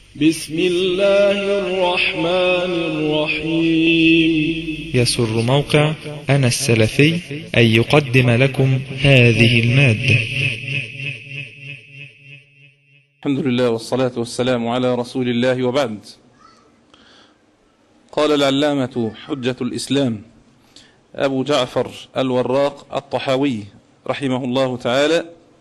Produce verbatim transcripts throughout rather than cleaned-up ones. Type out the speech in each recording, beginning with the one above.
بسم الله الرحمن الرحيم. يسر موقع أنا السلفي أن يقدم لكم هذه المادة. الحمد لله والصلاة والسلام على رسول الله، وبعد. قال العلامة حجة الإسلام أبو جعفر الوراق الطحاوي رحمه الله تعالى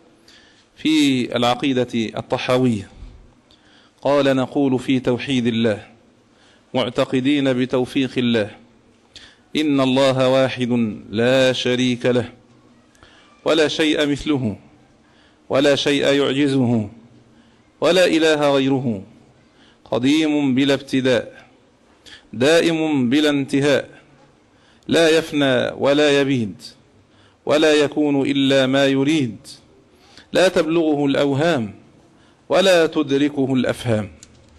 في العقيدة الطحاوية، قال: نقول في توحيد الله معتقدين بتوفيق الله إن الله واحد لا شريك له ولا شيء مثله ولا شيء يعجزه ولا إله غيره، قديم بلا ابتداء دائم بلا انتهاء، لا يفنى ولا يبيد ولا يكون إلا ما يريد، لا تبلغه الأوهام ولا تدركه الأفهام،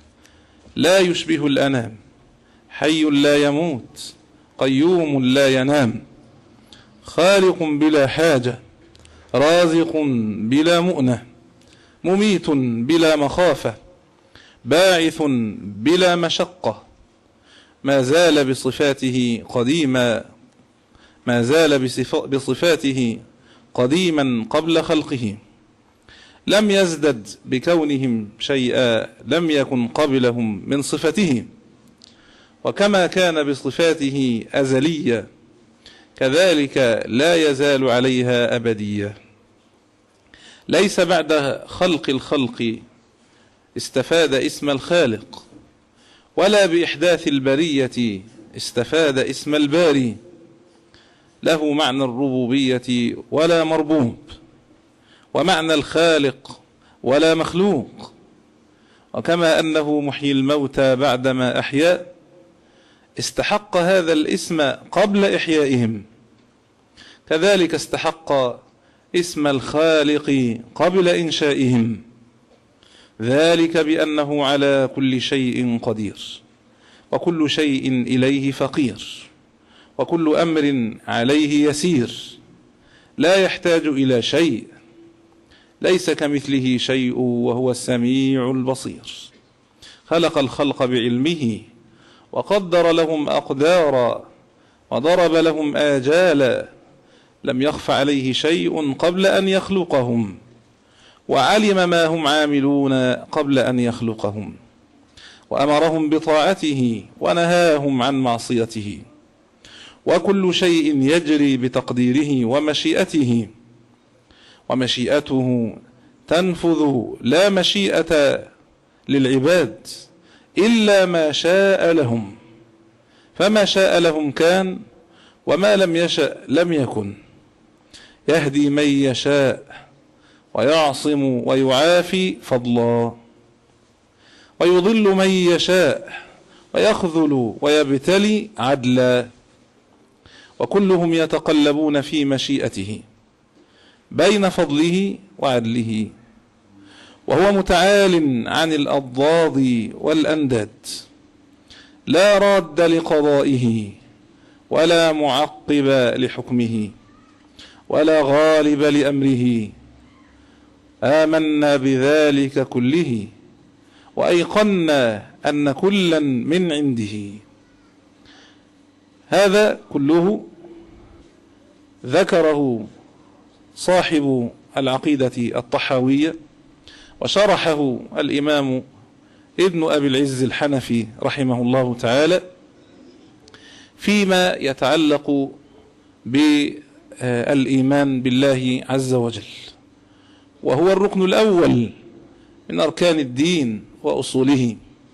لا يشبه الأنام، حي لا يموت، قيوم لا ينام، خالق بلا حاجة، رازق بلا مؤنة، مميت بلا مخافة، باعث بلا مشقة، ما زال بصفاته قديما ما زال بصفاته قديما قبل خلقه، لم يزدد بكونهم شيئا لم يكن قبلهم من صفته، وكما كان بصفاته أزلية كذلك لا يزال عليها أبدية، ليس بعد خلق الخلق استفاد اسم الخالق، ولا بإحداث البرية استفاد اسم الباري، له معنى الربوبية ولا مربوب، ومعنى الخالق ولا مخلوق، وكما أنه محيي الموتى بعدما أحيا استحق هذا الاسم قبل إحيائهم، كذلك استحق اسم الخالق قبل إنشائهم، ذلك بأنه على كل شيء قدير، وكل شيء إليه فقير، وكل أمر عليه يسير، لا يحتاج إلى شيء، ليس كمثله شيء وهو السميع البصير، خلق الخلق بعلمه وقدر لهم أقدارا وضرب لهم آجالا، لم يخف عليه شيء قبل أن يخلقهم، وعلم ما هم عاملون قبل أن يخلقهم، وأمرهم بطاعته ونهاهم عن معصيته، وكل شيء يجري بتقديره ومشيئته، ومشيئته تنفذ لا مشيئة للعباد إلا ما شاء لهم، فما شاء لهم كان، وما لم يشأ لم يكن، يهدي من يشاء ويعصم ويعافي فضلا، ويضل من يشاء ويخذل ويبتلي عدلا، وكلهم يتقلبون في مشيئته بين فضله وعدله، وهو متعال عن الأضداد والأنداد، لا راد لقضائه ولا معقب لحكمه ولا غالب لأمره، آمنا بذلك كله وأيقنا أن كلا من عنده. هذا كله ذكره صاحب العقيدة الطحاوية، وشرحه الإمام ابن أبي العز الحنفي رحمه الله تعالى فيما يتعلق بالإيمان بالله عز وجل، وهو الركن الأول من أركان الدين وأصوله.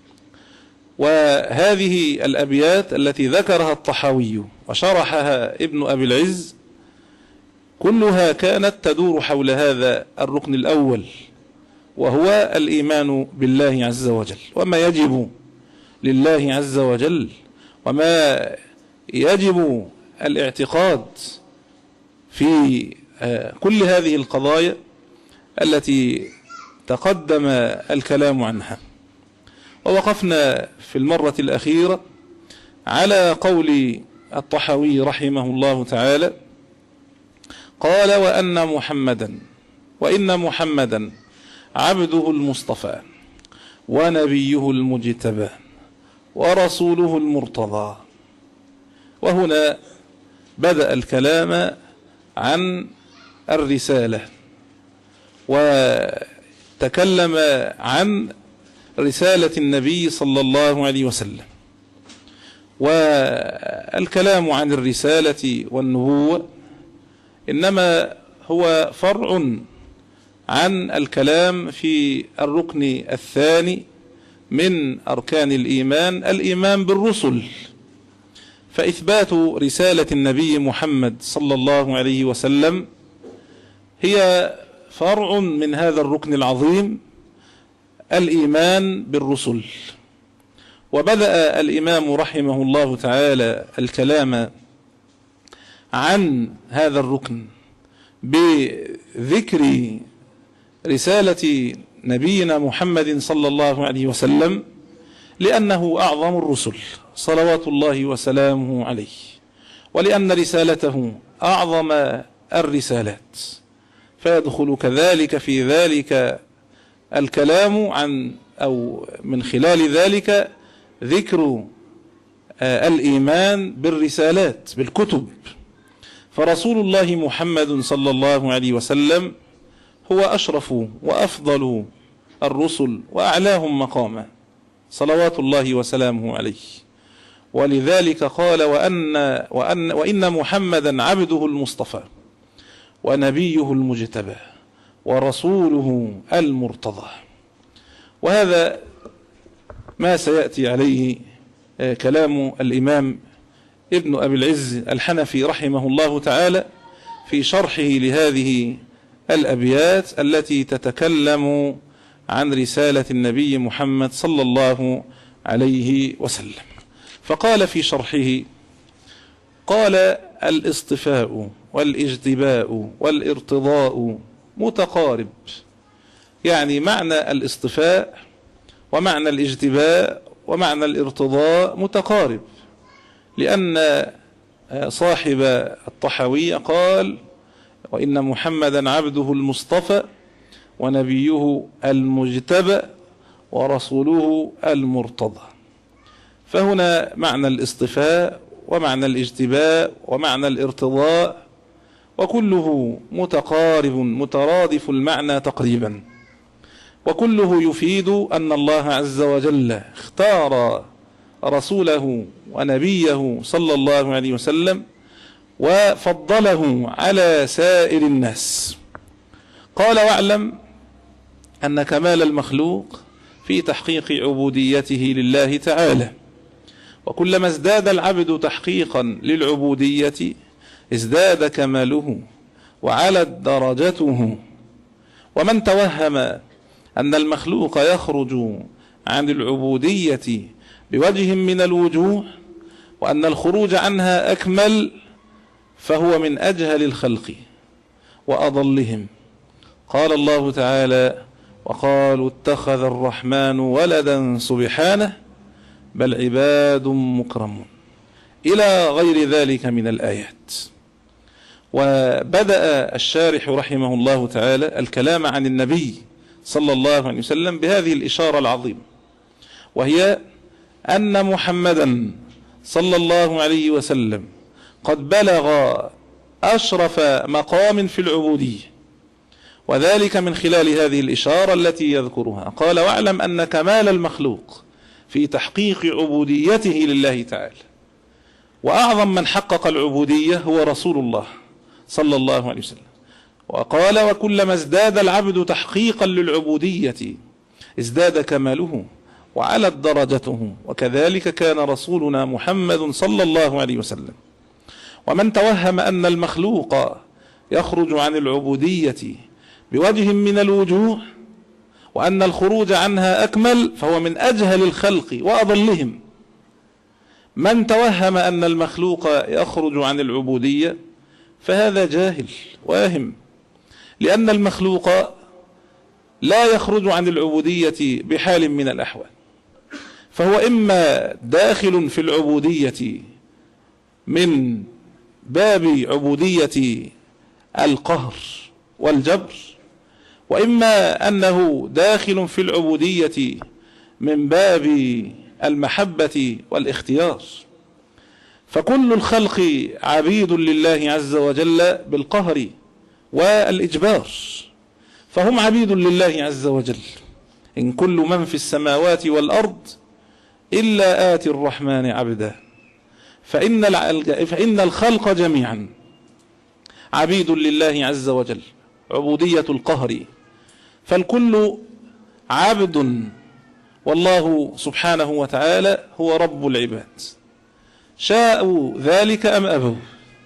وهذه الأبيات التي ذكرها الطحاوي وشرحها ابن أبي العز كلها كانت تدور حول هذا الركن الأول، وهو الإيمان بالله عز وجل، وما يجب لله عز وجل، وما يجب الاعتقاد في كل هذه القضايا التي تقدم الكلام عنها. ووقفنا في المرة الأخيرة على قول الطحاوي رحمه الله تعالى، قال: وأن محمدا وإن محمدا عبده المصطفى ونبيه المجتبى ورسوله المرتضى. وهنا بدأ الكلام عن الرسالة، وتكلم عن رسالة النبي صلى الله عليه وسلم. والكلام عن الرسالة والنبوة إنما هو فرع عن الكلام في الركن الثاني من أركان الإيمان، الإيمان بالرسل. فإثبات رسالة النبي محمد صلى الله عليه وسلم هي فرع من هذا الركن العظيم، الإيمان بالرسل. وبدأ الإمام رحمه الله تعالى الكلام عن هذا الركن بذكر رسالة نبينا محمد صلى الله عليه وسلم، لأنه أعظم الرسل صلوات الله وسلامه عليه، ولأن رسالته أعظم الرسالات. فيدخل كذلك في ذلك الكلام عن أو من خلال ذلك ذكر الإيمان بالرسالات بالكتب. فرسول الله محمد صلى الله عليه وسلم هو أشرف وأفضل الرسل وأعلاهم مقاما صلوات الله وسلامه عليه. ولذلك قال وأن, وأن, وإن محمدا عبده المصطفى ونبيه المجتبى ورسوله المرتضى. وهذا ما سيأتي عليه كلام الإمام ابن أبي العز الحنفي رحمه الله تعالى في شرحه لهذه الأبيات التي تتكلم عن رسالة النبي محمد صلى الله عليه وسلم. فقال في شرحه: قال الاصطفاء والاجتباء والارتضاء متقارب. يعني معنى الاصطفاء ومعنى الاجتباء ومعنى الارتضاء متقارب، لأن صاحب الطحاوية قال: وإن محمدا عبده المصطفى ونبيه المجتبى ورسوله المرتضى. فهنا معنى الاصطفاء ومعنى الاجتباء ومعنى الارتضاء، وكله متقارب مترادف المعنى تقريبا، وكله يفيد أن الله عز وجل اختار رسوله ونبيه صلى الله عليه وسلم وفضله على سائر الناس. قال: واعلم أن كمال المخلوق في تحقيق عبوديته لله تعالى، وكلما ازداد العبد تحقيقا للعبودية ازداد كماله وعلت درجته. ومن توهم أن المخلوق يخرج عن العبودية بوجه من الوجوه وأن الخروج عنها أكمل فهو من أجهل الخلق وأضلهم. قال الله تعالى: وقالوا اتخذ الرحمن ولدا سبحانه بل عباد مكرمون، إلى غير ذلك من الآيات. وبدأ الشارح رحمه الله تعالى الكلام عن النبي صلى الله عليه وسلم بهذه الإشارة العظيمة، وهي أن محمدا صلى الله عليه وسلم قد بلغ أشرف مقام في العبودية، وذلك من خلال هذه الإشارة التي يذكرها. قال: واعلم أن كمال المخلوق في تحقيق عبوديته لله تعالى، وأعظم من حقق العبودية هو رسول الله صلى الله عليه وسلم. وقال: وكلما ازداد العبد تحقيقا للعبودية ازداد كماله وعلت درجته، وكذلك كان رسولنا محمد صلى الله عليه وسلم. ومن توهم أن المخلوق يخرج عن العبودية بوجه من الوجوه وأن الخروج عنها أكمل فهو من أجهل الخلق وأضلهم. من توهم أن المخلوق يخرج عن العبودية فهذا جاهل واهم، لأن المخلوق لا يخرج عن العبودية بحال من الأحوال، فهو إما داخل في العبودية من باب عبودية القهر والجبر، وإما أنه داخل في العبودية من باب المحبة والاختيار. فكل الخلق عبيد لله عز وجل بالقهر والإجبار، فهم عبيد لله عز وجل. إن كل من في السماوات والأرض إلا آتي الرحمن عبدا، فإن فإن الخلق جميعا عبيد لله عز وجل، عبودية القهر، فالكل عبد، والله سبحانه وتعالى هو رب العباد، شاءوا ذلك أم أبوا.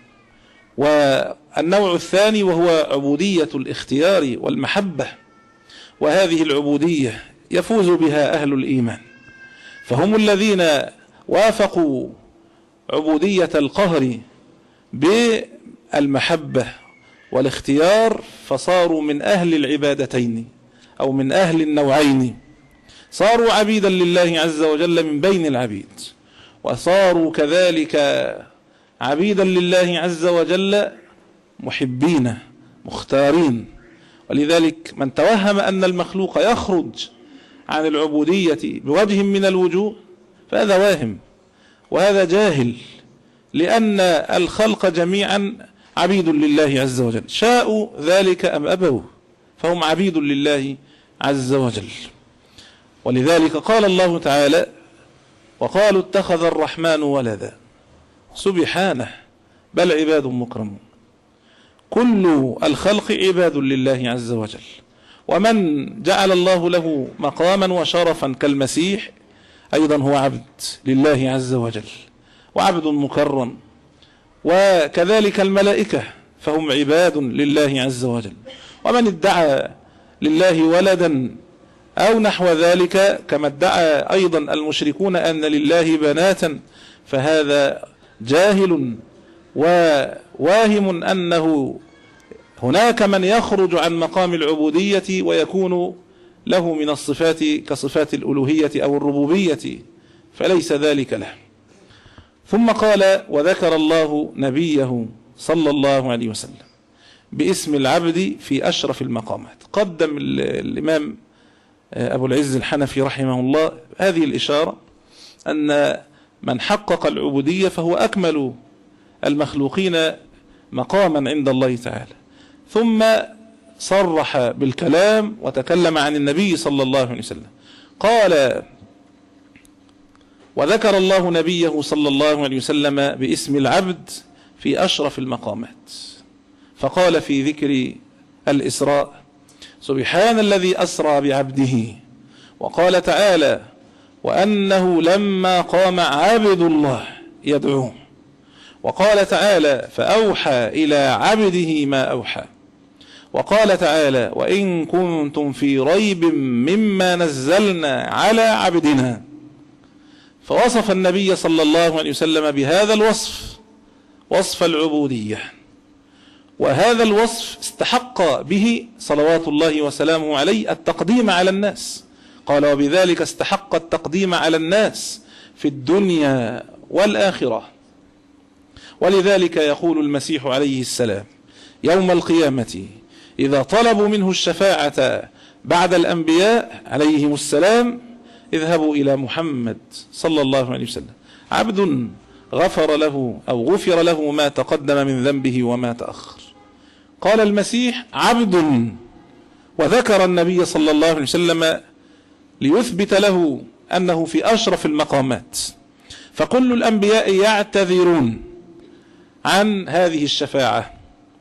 والنوع الثاني وهو عبودية الاختيار والمحبة، وهذه العبودية يفوز بها أهل الإيمان، فهم الذين وافقوا عبودية القهر بالمحبة والاختيار، فصاروا من أهل العبادتين أو من أهل النوعين، صاروا عبيدا لله عز وجل من بين العبيد، وصاروا كذلك عبيدا لله عز وجل محبين مختارين. ولذلك من توهم أن المخلوق يخرج عن العبودية بوجه من الوجوه فهذا واهم، وهذا جاهل، لأن الخلق جميعا عبيد لله عز وجل، شاءوا ذلك أم أبوا، فهم عبيد لله عز وجل. ولذلك قال الله تعالى: وقالوا اتخذ الرحمن ولدا، سبحانه بل عباد مكرمون. كل الخلق عباد لله عز وجل، ومن جعل الله له مقاما وشرفا كالمسيح أيضا هو عبد لله عز وجل وعبد مكرم، وكذلك الملائكة فهم عباد لله عز وجل. ومن ادعى لله ولدا أو نحو ذلك كما ادعى أيضا المشركون أن لله بناتا فهذا جاهل وواهم أنه هناك من يخرج عن مقام العبودية ويكون له من الصفات كصفات الألوهية أو الربوبية، فليس ذلك له. ثم قال: وذكر الله نبيه صلى الله عليه وسلم باسم العبد في أشرف المقامات. قدم الإمام أبو العز الحنفي رحمه الله هذه الإشارة أن من حقق العبودية فهو أكمل المخلوقين مقاما عند الله تعالى. ثم صرح بالكلام وتكلم عن النبي صلى الله عليه وسلم، قال: وذكر الله نبيه صلى الله عليه وسلم باسم العبد في أشرف المقامات، فقال في ذكر الإسراء: سبحان الذي أسرى بعبده. وقال تعالى: وأنه لما قام عبد الله يدعوه. وقال تعالى: فأوحى إلى عبده ما أوحى. وقال تعالى: وإن كنتم في ريب مما نزلنا على عبدنا. فوصف النبي صلى الله عليه وسلم بهذا الوصف، وصف العبودية، وهذا الوصف استحق به صلوات الله وسلامه عليه التقديم على الناس. قال: وبذلك استحق التقديم على الناس في الدنيا والآخرة. ولذلك يقول المسيح عليه السلام يوم القيامة إذا طلبوا منه الشفاعة بعد الأنبياء عليهم السلام: اذهبوا إلى محمد صلى الله عليه وسلم، عبد غفر له أو غفر له ما تقدم من ذنبه وما تأخر. قال المسيح: عبد، وذكر النبي صلى الله عليه وسلم ليثبت له أنه في أشرف المقامات. فكل الأنبياء يعتذرون عن هذه الشفاعة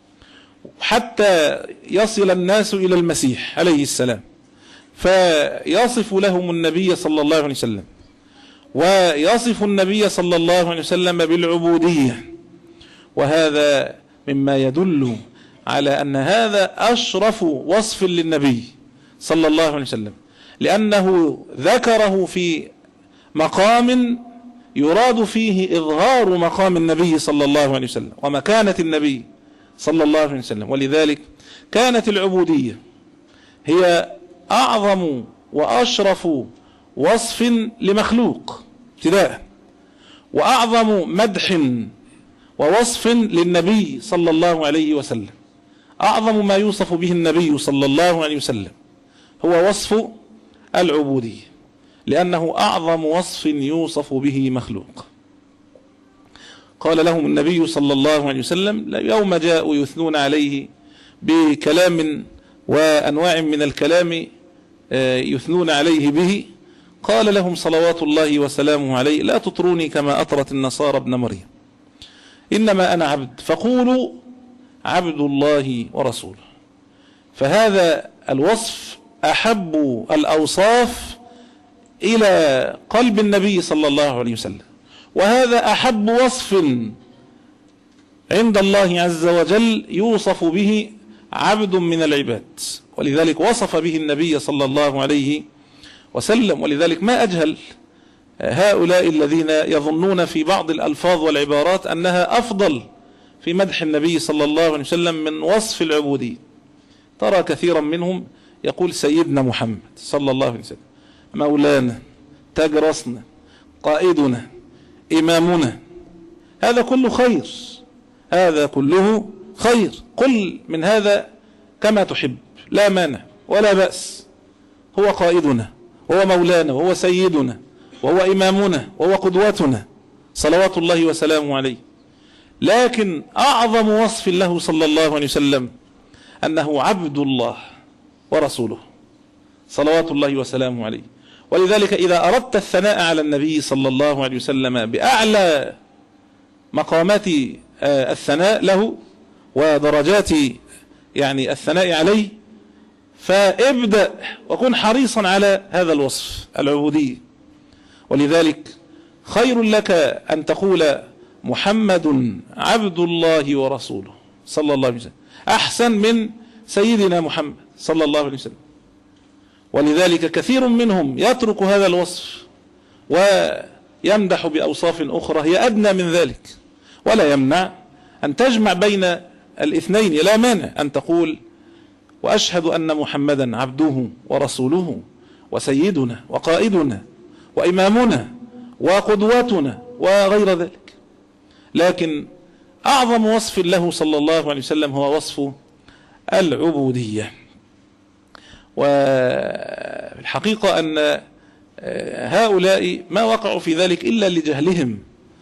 حتى يصل الناس إلى المسيح عليه السلام، فيصف لهم النبي صلى الله عليه وسلم، ويصف النبي صلى الله عليه وسلم بالعبودية. وهذا مما يدل على أن هذا أشرف وصف للنبي صلى الله عليه وسلم، لأنه ذكره في مقام يراد فيه إظهار مقام النبي صلى الله عليه وسلم ومكانة النبي صلى الله عليه وسلم. ولذلك كانت العبودية هي أعظم وأشرف وصف لمخلوق ابتداء، وأعظم مدح ووصف للنبي صلى الله عليه وسلم. أعظم ما يوصف به النبي صلى الله عليه وسلم هو وصف العبودية، لأنه أعظم وصف يوصف به مخلوق. قال لهم النبي صلى الله عليه وسلم يوم جاءوا يثنون عليه بكلام وأنواع من الكلام يثنون عليه به، قال لهم صلوات الله وسلامه عليه لا تطروني كما أطرت النصارى ابن مريم، إنما أنا عبد فقولوا عبد الله ورسوله. فهذا الوصف أحب الأوصاف إلى قلب النبي صلى الله عليه وسلم، وهذا أحب وصف عند الله عز وجل يوصف به عبد من العباد، ولذلك وصف به النبي صلى الله عليه وسلم. ولذلك ما أجهل هؤلاء الذين يظنون في بعض الألفاظ والعبارات أنها أفضل في مدح النبي صلى الله عليه وسلم من وصف العبودية. ترى كثيرا منهم يقول سيدنا محمد صلى الله عليه وسلم، مولانا، تاج راسنا، قائدنا، إمامنا، هذا كله خير، هذا كله خير، قل من هذا كما تحب لا مانع ولا بأس. هو قائدنا وهو مولانا وهو سيدنا وهو إمامنا وهو قدوتنا صلوات الله وسلامه عليه. لكن أعظم وصف له صلى الله عليه وسلم أنه عبد الله ورسوله صلوات الله وسلامه عليه. ولذلك إذا أردت الثناء على النبي صلى الله عليه وسلم بأعلى مقامات الثناء له ودرجات يعني الثناء عليه، فابدأ وكن حريصا على هذا الوصف العبودية. ولذلك خير لك أن تقول محمد عبد الله ورسوله صلى الله عليه وسلم أحسن من سيدنا محمد صلى الله عليه وسلم. ولذلك كثير منهم يترك هذا الوصف ويمدح بأوصاف أخرى هي أدنى من ذلك، ولا يمنع أن تجمع بين الاثنين، لا مانع أن تقول وأشهد أن محمدا عبده ورسوله وسيدنا وقائدنا وإمامنا وقدوتنا وغير ذلك. لكن أعظم وصف له صلى الله عليه وسلم هو وصف العبودية. والحقيقة أن هؤلاء ما وقعوا في ذلك إلا لجهلهم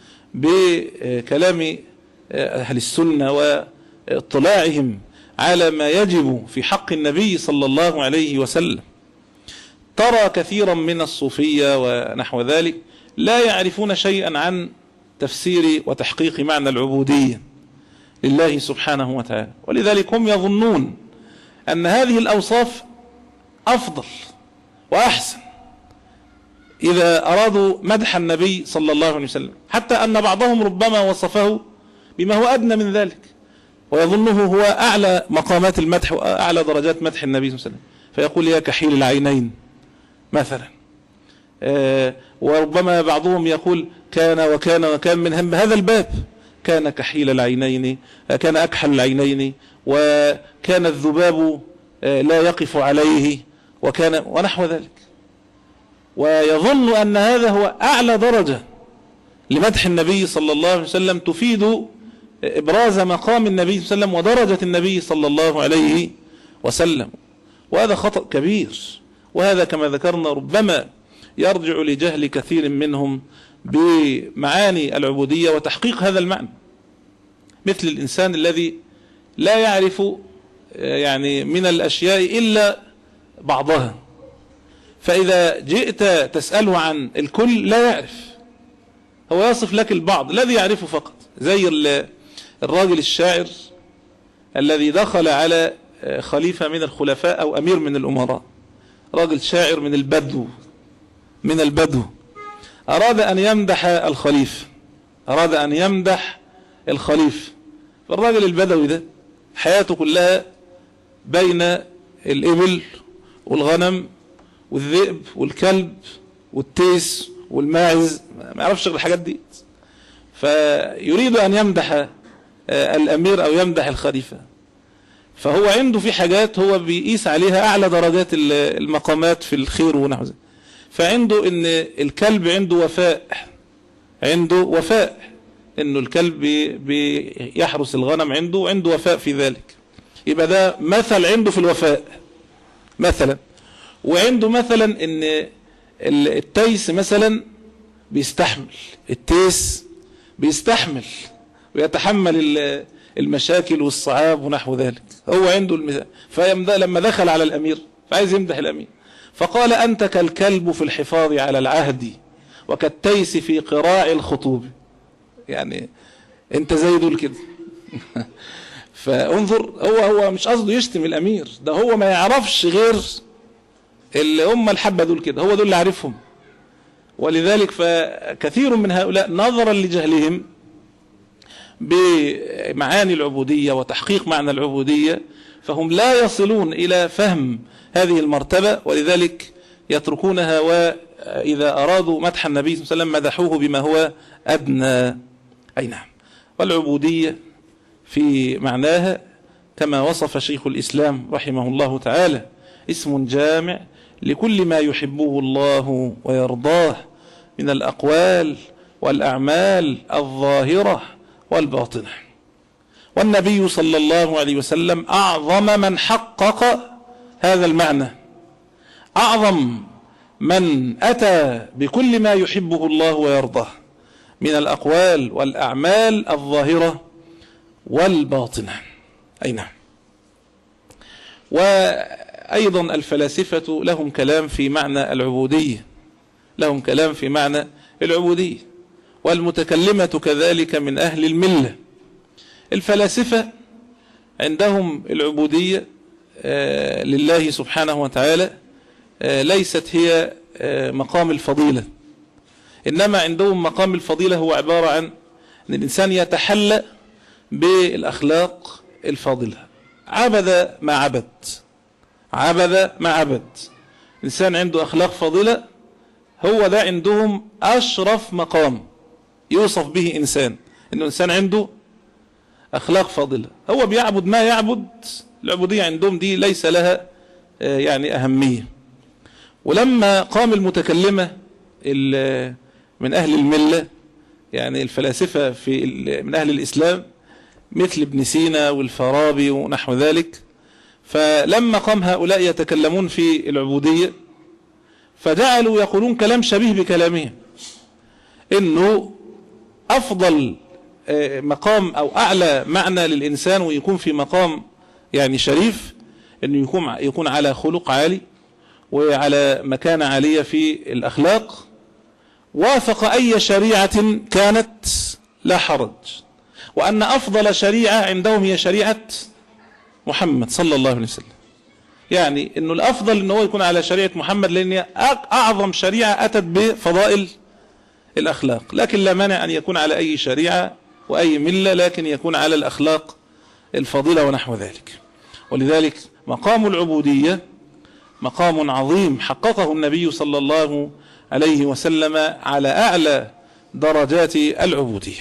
بكلام أهل السنة واطلاعهم على ما يجب في حق النبي صلى الله عليه وسلم. ترى كثيرا من الصوفية ونحو ذلك لا يعرفون شيئا عن تفسير وتحقيق معنى العبودية لله سبحانه وتعالى، ولذلك هم يظنون أن هذه الأوصاف أفضل وأحسن إذا أرادوا مدح النبي صلى الله عليه وسلم، حتى أن بعضهم ربما وصفه بما هو أدنى من ذلك ويظنه هو أعلى مقامات المدح وأعلى درجات مدح النبي صلى الله عليه وسلم، فيقول يا كحيل العينين مثلا. آه وربما بعضهم يقول كان وكان وكان من هم هذا الباب، كان كحيل العينين، كان أكحل العينين، وكان الذباب آه لا يقف عليه، وكان ونحو ذلك، ويظن أن هذا هو أعلى درجة لمدح النبي صلى الله عليه وسلم تفيد إبراز مقام النبي صلى الله عليه وسلم ودرجة النبي صلى الله عليه وسلم. وهذا خطأ كبير، وهذا كما ذكرنا ربما يرجع لجهل كثير منهم بمعاني العبودية وتحقيق هذا المعنى، مثل الإنسان الذي لا يعرف يعني من الأشياء إلا بعضها، فإذا جئت تسأله عن الكل لا يعرف، هو يصف لك البعض الذي يعرفه فقط، زي الراجل الشاعر الذي دخل على خليفة من الخلفاء أو أمير من الأمراء، راجل شاعر من البدو من البدو أراد أن يمدح الخليفة، أراد أن يمدح الخليفة. فالراجل البدوي ده حياته كلها بين الإبل والغنم والذئب والكلب والتيس والماعز، ما يعرفش غير الحاجات دي، فيريد أن يمدح الأمير أو يمدح الخليفة، فهو عنده في حاجات هو بيقيس عليها أعلى درجات المقامات في الخير ونحو ذلك. فعنده إن الكلب عنده وفاء، عنده وفاء إنه الكلب بيحرس الغنم، عنده عنده وفاء في ذلك، يبقى ده مثل عنده في الوفاء مثلا. وعنده مثلا إن التيس مثلا بيستحمل، التيس بيستحمل ويتحمل المشاكل والصعاب ونحو ذلك، هو عنده المثال. فلما دخل على الأمير فعايز يمدح الأمير فقال: أنت كالكلب في الحفاظ على العهد وكالتيس في قراع الخطوب. يعني انت زي دول كده. فانظر، هو هو مش قصده يشتم الأمير، ده هو ما يعرفش غير اللي هم الحبة دول كده، هو دول اللي عارفهم. ولذلك فكثير من هؤلاء نظرا لجهلهم بمعاني العبودية وتحقيق معنى العبودية فهم لا يصلون إلى فهم هذه المرتبة، ولذلك يتركونها، وإذا أرادوا مدح النبي صلى الله عليه وسلم مدحوه بما هو أدنى. أي نعم. والعبودية في معناها كما وصف شيخ الإسلام رحمه الله تعالى اسم جامع لكل ما يحبه الله ويرضاه من الأقوال والأعمال الظاهرة والباطنة. والنبي صلى الله عليه وسلم أعظم من حقق هذا المعنى، أعظم من أتى بكل ما يحبه الله ويرضاه من الأقوال والأعمال الظاهرة والباطنة. أي نعم. وأيضا الفلاسفة لهم كلام في معنى العبودية، لهم كلام في معنى العبودية، والمتكلمة كذلك من أهل الملة. الفلاسفة عندهم العبودية لله سبحانه وتعالى ليست هي مقام الفضيلة، إنما عندهم مقام الفضيلة هو عبارة عن أن الإنسان يتحلى بالأخلاق الفاضلة، عبد ما عبد، عبد ما عبد. الإنسان عنده أخلاق فاضلة، هو ده عندهم أشرف مقام يوصف به إنسان، إنه إنسان عنده أخلاق فاضلة، هو بيعبد ما يعبد. العبودية عندهم دي ليس لها يعني أهمية. ولما قام المتكلمة من أهل الملة، يعني الفلاسفة في من أهل الإسلام مثل ابن سينا والفارابي ونحو ذلك، فلما قام هؤلاء يتكلمون في العبودية فجعلوا يقولون كلام شبيه بكلامهم، إنه أفضل مقام أو أعلى معنى للإنسان ويكون في مقام يعني شريف، إنه يكون يكون على خلق عالي وعلى مكانة عالية في الأخلاق، وافق أي شريعة كانت لا حرج، وأن أفضل شريعة عندهم هي شريعة محمد صلى الله عليه وسلم. يعني إنه الأفضل إنه يكون على شريعة محمد، لأن أعظم شريعة أتت بفضائل الأخلاق، لكن لا مانع أن يكون على أي شريعة وأي ملة، لكن يكون على الأخلاق الفضيلة ونحو ذلك. ولذلك مقام العبودية مقام عظيم حققه النبي صلى الله عليه وسلم على أعلى درجات العبودية.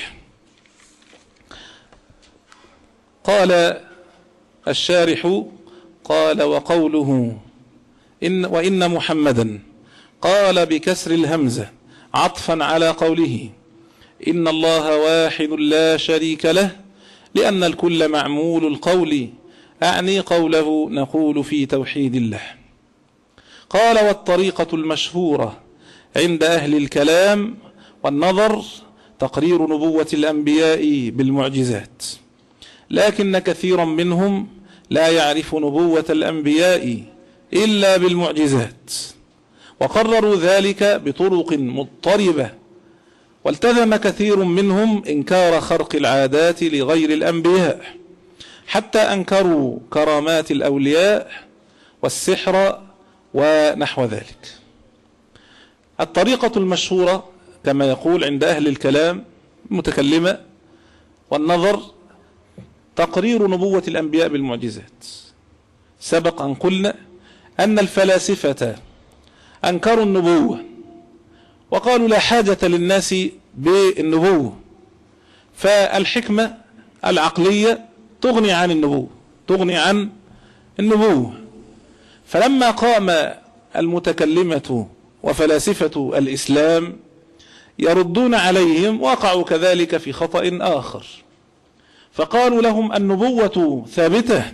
قال الشارح: قال وقوله إن وإن محمدا قال بكسر الهمزة عطفا على قوله إن الله واحد لا شريك له، لأن الكل معمول القول، أعني قوله نقول في توحيد الله. قال والطريقة المشهورة عند أهل الكلام والنظر تقرير نبوة الأنبياء بالمعجزات، لكن كثيرا منهم لا يعرف نبوة الأنبياء إلا بالمعجزات، وقرروا ذلك بطرق مضطربة، والتزم كثير منهم إنكار خرق العادات لغير الأنبياء، حتى أنكروا كرامات الأولياء والسحر ونحو ذلك. الطريقة المشهورة كما يقول عند أهل الكلام متكلمة والنظر تقرير نبوة الأنبياء بالمعجزات. سبق أن قلنا أن الفلاسفة أنكروا النبوة وقالوا لا حاجة للناس بالنبوة، فالحكمة العقلية تغني عن النبوة، تغني عن النبوة. فلما قام المتكلمة وفلاسفة الإسلام يردون عليهم وقعوا كذلك في خطأ آخر، فقالوا لهم النبوة ثابتة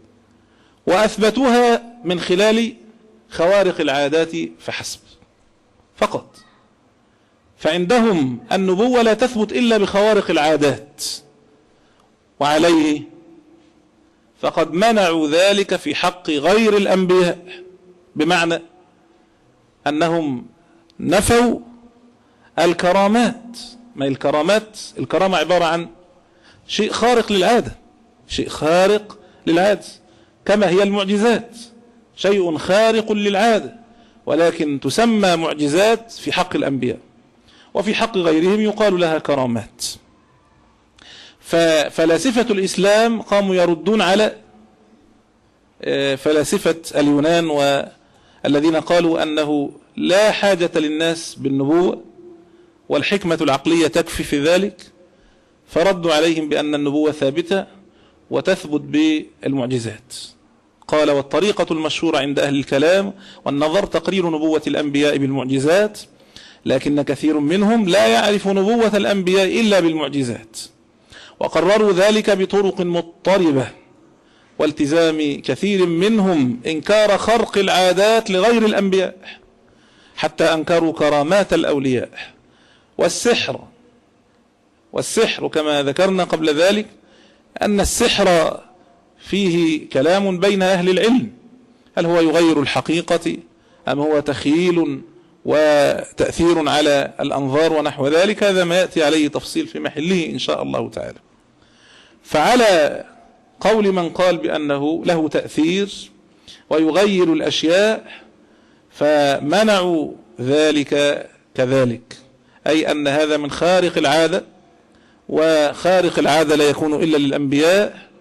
وأثبتوها من خلال خوارق العادات فحسب. فقط. فعندهم النبوة لا تثبت إلا بخوارق العادات، وعليه فقد منعوا ذلك في حق غير الأنبياء، بمعنى أنهم نفوا الكرامات. ما الكرامات؟ الكرامة عبارة عن شيء خارق للعادة، شيء خارق للعادة، كما هي المعجزات شيء خارق للعادة، ولكن تسمى معجزات في حق الأنبياء، وفي حق غيرهم يقال لها كرامات. ففلاسفة الإسلام قاموا يردون على فلاسفة اليونان والذين قالوا أنه لا حاجة للناس بالنبوة والحكمة العقلية تكفي في ذلك، فردوا عليهم بأن النبوة ثابتة وتثبت بالمعجزات. قال: والطريقة المشهورة عند أهل الكلام والنظر تقرير نبوة الأنبياء بالمعجزات، لكن كثير منهم لا يعرف نبوة الأنبياء إلا بالمعجزات، وقرروا ذلك بطرق مضطربة، والتزام كثير منهم إنكار خرق العادات لغير الأنبياء، حتى أنكروا كرامات الأولياء والسحر. والسحر كما ذكرنا قبل ذلك أن السحر فيه كلام بين أهل العلم، هل هو يغير الحقيقة أم هو تخيل وتأثير على الأنظار ونحو ذلك؟ هذا ما يأتي عليه تفصيل في محله إن شاء الله تعالى. فعلى قول من قال بأنه له تأثير ويغير الأشياء فمنعوا ذلك كذلك، أي أن هذا من خارق العادة، وخارق العادة لا يكون إلا للأنبياء،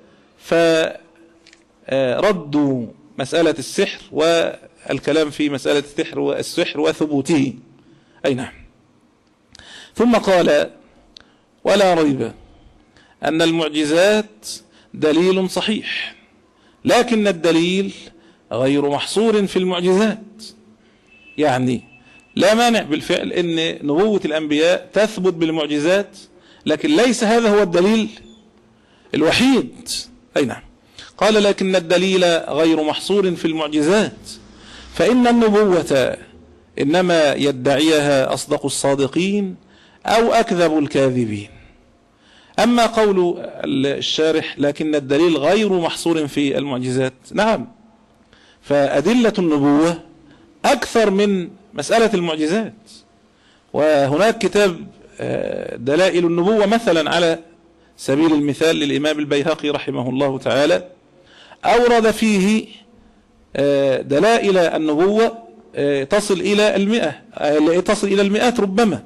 فردوا مسألة السحر والكلام في مسألة السحر والسحر وثبوته. أي نعم. ثم قال: ولا ريب أن المعجزات دليل صحيح، لكن الدليل غير محصور في المعجزات. يعني لا مانع بالفعل أن نبوة الأنبياء تثبت بالمعجزات، لكن ليس هذا هو الدليل الوحيد. أي نعم. قال: لكن الدليل غير محصور في المعجزات، فإن النبوة إنما يدعيها أصدق الصادقين أو أكذب الكاذبين. أما قول الشارح لكن الدليل غير محصور في المعجزات، نعم، فأدلة النبوة أكثر من مسألة المعجزات. وهناك كتاب دلائل النبوة مثلا على سبيل المثال للإمام البيهقي رحمه الله تعالى، أورد فيه دلائل النبوة تصل إلى المئة تصل إلى المئات ربما.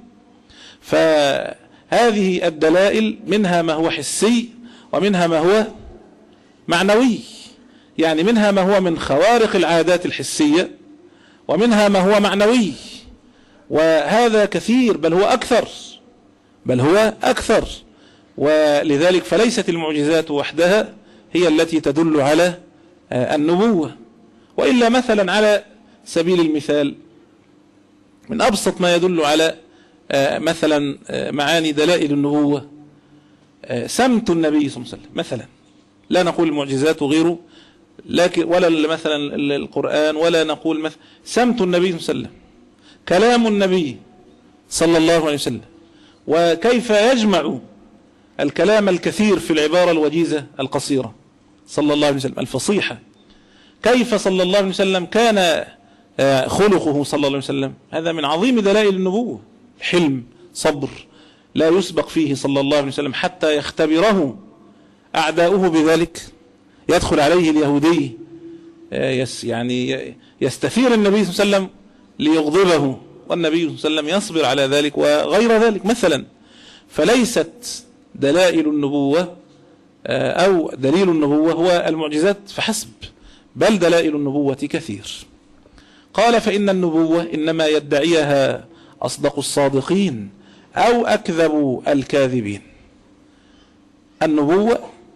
فهذه الدلائل منها ما هو حسي ومنها ما هو معنوي، يعني منها ما هو من خوارق العادات الحسية ومنها ما هو معنوي، وهذا كثير، بل هو أكثر بل هو أكثر ولذلك فليست المعجزات وحدها هي التي تدل على النبوة. وإلا مثلا على سبيل المثال من أبسط ما يدل على مثلا معاني دلائل النبوة سمت النبي صلى الله عليه وسلم مثلا، لا نقول المعجزات وغيره، لكن ولا مثلا القرآن، ولا نقول مثلا سمت النبي صلى الله عليه وسلم، كلام النبي صلى الله عليه وسلم، وكيف يجمع الكلام الكثير في العبارة الوجيزة القصيرة صلى الله عليه وسلم الفصيحة. كيف صلى الله عليه وسلم كان خلقه صلى الله عليه وسلم، هذا من عظيم دلائل النبوة. حلم، صبر، لا يسبق فيه صلى الله عليه وسلم حتى يختبره أعداؤه بذلك. يدخل عليه اليهودي يعني يستثير النبي صلى الله عليه وسلم ليغضبه، والنبي صلى الله عليه وسلم يصبر على ذلك وغير ذلك مثلا. فليست دلائل النبوة أو دليل النبوة هو المعجزات فحسب، بل دلائل النبوة كثير. قال: فإن النبوة إنما يدعيها أصدق الصادقين أو أكذب الكاذبين. النبوة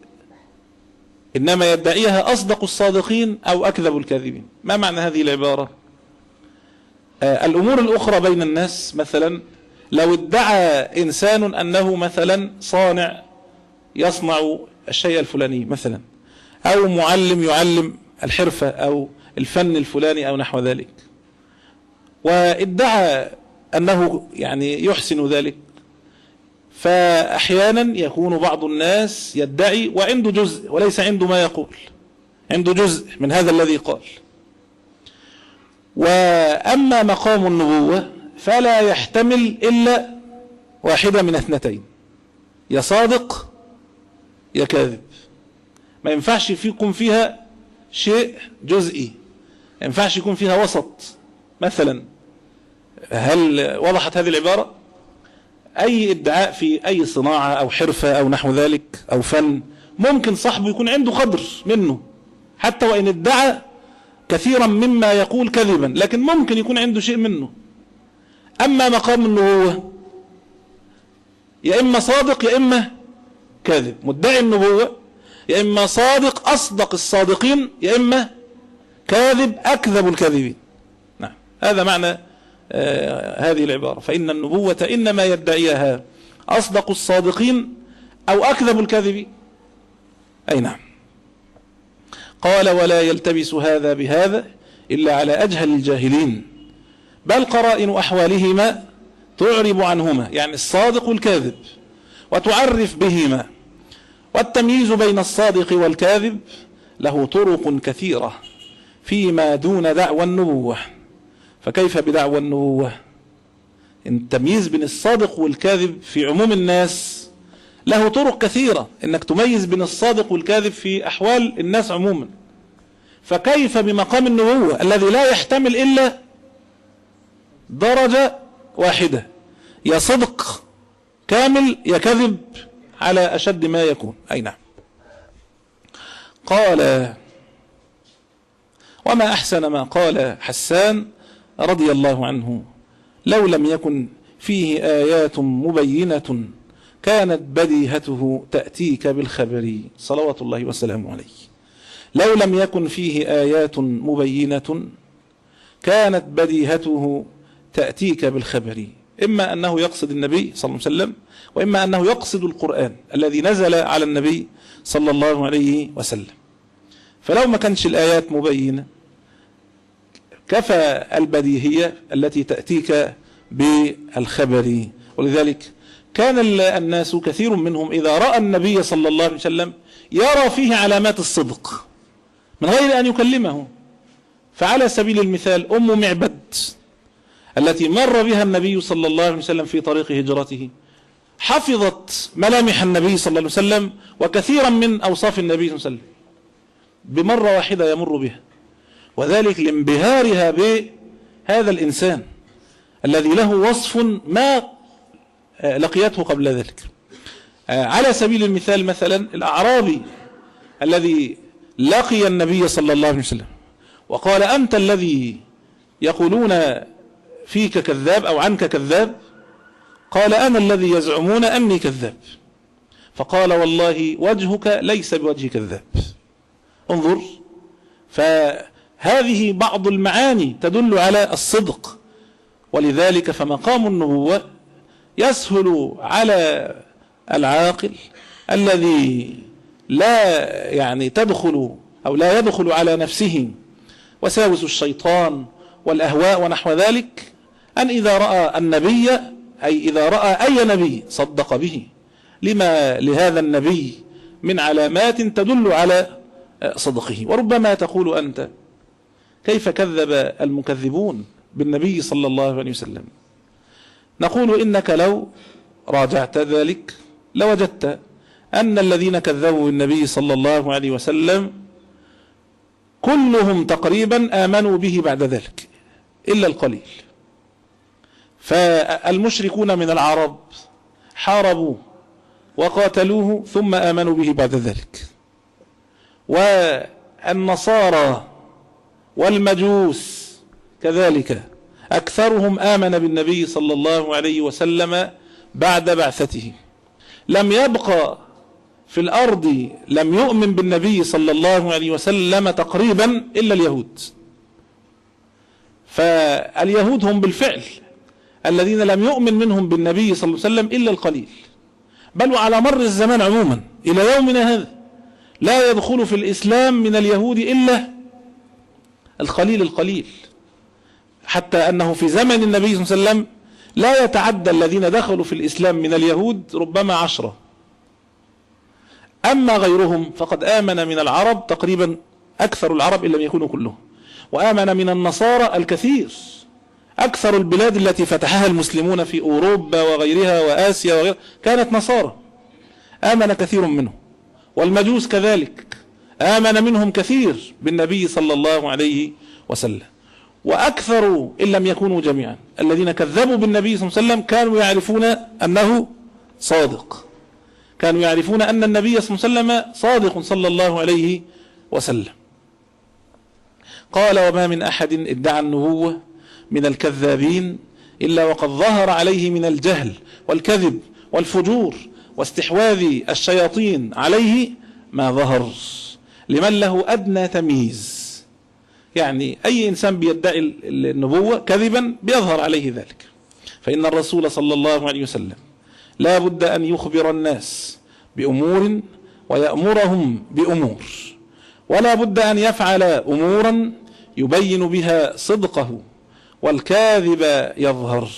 إنما يدعيها أصدق الصادقين أو أكذب الكاذبين. ما معنى هذه العبارة؟ آه الأمور الأخرى بين الناس، مثلا لو ادعى إنسان أنه مثلا صانع يصنع الشيء الفلاني مثلا، أو معلم يعلم الحرفة أو الفن الفلاني أو نحو ذلك، وادعى أنه يعني يحسن ذلك، فأحيانا يكون بعض الناس يدعي وعنده جزء وليس عنده ما يقول، عنده جزء من هذا الذي قال. وأما مقام النبوة فلا يحتمل إلا واحدة من اثنتين، يا صادق يا كاذب. ما ينفعش فيكم فيها شيء جزئي، ما ينفعش يكون فيها وسط. مثلا هل وضحت هذه العبارة؟ أي ادعاء في أي صناعة أو حرفة أو نحو ذلك أو فن، ممكن صاحبه يكون عنده قدر منه حتى وإن ادعى كثيرا مما يقول كذبا، لكن ممكن يكون عنده شيء منه. أما مقام النبوة يا إما صادق يا إما كاذب. مدعي النبوة يا إما صادق أصدق الصادقين يا إما كاذب أكذب الكاذبين. نعم، هذا معنى آه هذه العبارة. فإن النبوة إنما يدعيها أصدق الصادقين أو أكذب الكاذبين. أي نعم. قال ولا يلتبس هذا بهذا إلا على أجهل الجاهلين، بل قرائن أحوالهما تعرب عنهما، يعني الصادق والكاذب، وتعرف بهما. والتمييز بين الصادق والكاذب له طرق كثيرة فيما دون دعوى النبوة. فكيف بدعوى النبوة؟ التمييز بين الصادق والكاذب في عموم الناس له طرق كثيرة، انك تميز بين الصادق والكاذب في احوال الناس عموما. فكيف بمقام النبوة الذي لا يحتمل الا درجة واحدة، يا صدق كامل يا كذب على اشد ما يكون. اي نعم. قال وما احسن ما قال حسان رضي الله عنه: لو لم يكن فيه آيات مبينة كانت بديهته تأتيك بالخبر، صلوات الله وسلامه عليه. لو لم يكن فيه آيات مبينة كانت بديهته تأتيك بالخبر. إما أنه يقصد النبي صلى الله عليه وسلم، وإما أنه يقصد القرآن الذي نزل على النبي صلى الله عليه وسلم. فلو ما كانش الآيات مبينة كفى البديهية التي تأتيك بالخبر. ولذلك كان الناس كثير منهم إذا رأى النبي صلى الله عليه وسلم يرى فيه علامات الصدق من غير أن يكلمه. فعلى سبيل المثال أم معبد التي مر بها النبي صلى الله عليه وسلم في طريق هجرته حفظت ملامح النبي صلى الله عليه وسلم وكثيرا من أوصاف النبي صلى الله عليه وسلم بمرة واحدة يمر بها، وذلك لانبهارها بهذا الإنسان الذي له وصف ما لقيته قبل ذلك. على سبيل المثال مثلا الأعرابي الذي لقي النبي صلى الله عليه وسلم وقال: أنت الذي يقولون فيك كذاب أو عنك كذاب؟ قال: أنا الذي يزعمون أني كذاب. فقال: والله وجهك ليس بوجه كذاب. انظر، فهذه بعض المعاني تدل على الصدق. ولذلك فمقام النبوة يسهل على العاقل الذي لا يعني تدخل أو لا يدخل على نفسه وساوس الشيطان والأهواء ونحو ذلك، أن إذا رأى النبي أي إذا رأى أي نبي صدق به، لما لهذا النبي من علامات تدل على صدقه. وربما تقول أنت: كيف كذب المكذبون بالنبي صلى الله عليه وسلم؟ نقول: إنك لو راجعت ذلك لوجدت أن الذين كذبوا بالنبي صلى الله عليه وسلم كلهم تقريبا آمنوا به بعد ذلك إلا القليل. فالمشركون من العرب حاربوه وقاتلوه ثم آمنوا به بعد ذلك، والنصارى والمجوس كذلك أكثرهم آمن بالنبي صلى الله عليه وسلم بعد بعثته. لم يبقى في الأرض لم يؤمن بالنبي صلى الله عليه وسلم تقريبا إلا اليهود. فاليهود هم بالفعل الذين لم يؤمن منهم بالنبي صلى الله عليه وسلم إلا القليل، بل وعلى مر الزمان عموما إلى يومنا هذا لا يدخل في الإسلام من اليهود إلا القليل القليل، حتى أنه في زمن النبي صلى الله عليه وسلم لا يتعدى الذين دخلوا في الإسلام من اليهود ربما عشرة، أما غيرهم فقد آمن من العرب تقريبا أكثر العرب إن لم يكونوا كلهم، وآمن من النصارى الكثير. أكثر البلاد التي فتحها المسلمون في أوروبا وغيرها وآسيا وغيرها كانت نصارى، آمن كثير منهم. والمجوس كذلك آمن منهم كثير بالنبي صلى الله عليه وسلم. وأكثر إن لم يكونوا جميعا الذين كذبوا بالنبي صلى الله عليه وسلم كانوا يعرفون أنه صادق، كانوا يعرفون أن النبي صلى الله عليه وسلم صادق صلى الله عليه وسلم. قال: وما من أحد ادعى النبوة من الكذابين إلا وقد ظهر عليه من الجهل والكذب والفجور واستحواذ الشياطين عليه ما ظهر لمن له أدنى تمييز. يعني أي إنسان بيدعي النبوة كذبا بيظهر عليه ذلك. فإن الرسول صلى الله عليه وسلم لا بد أن يخبر الناس بأمور ويأمرهم بأمور، ولا بد أن يفعل أمورا يبين بها صدقه والكاذب يظهر،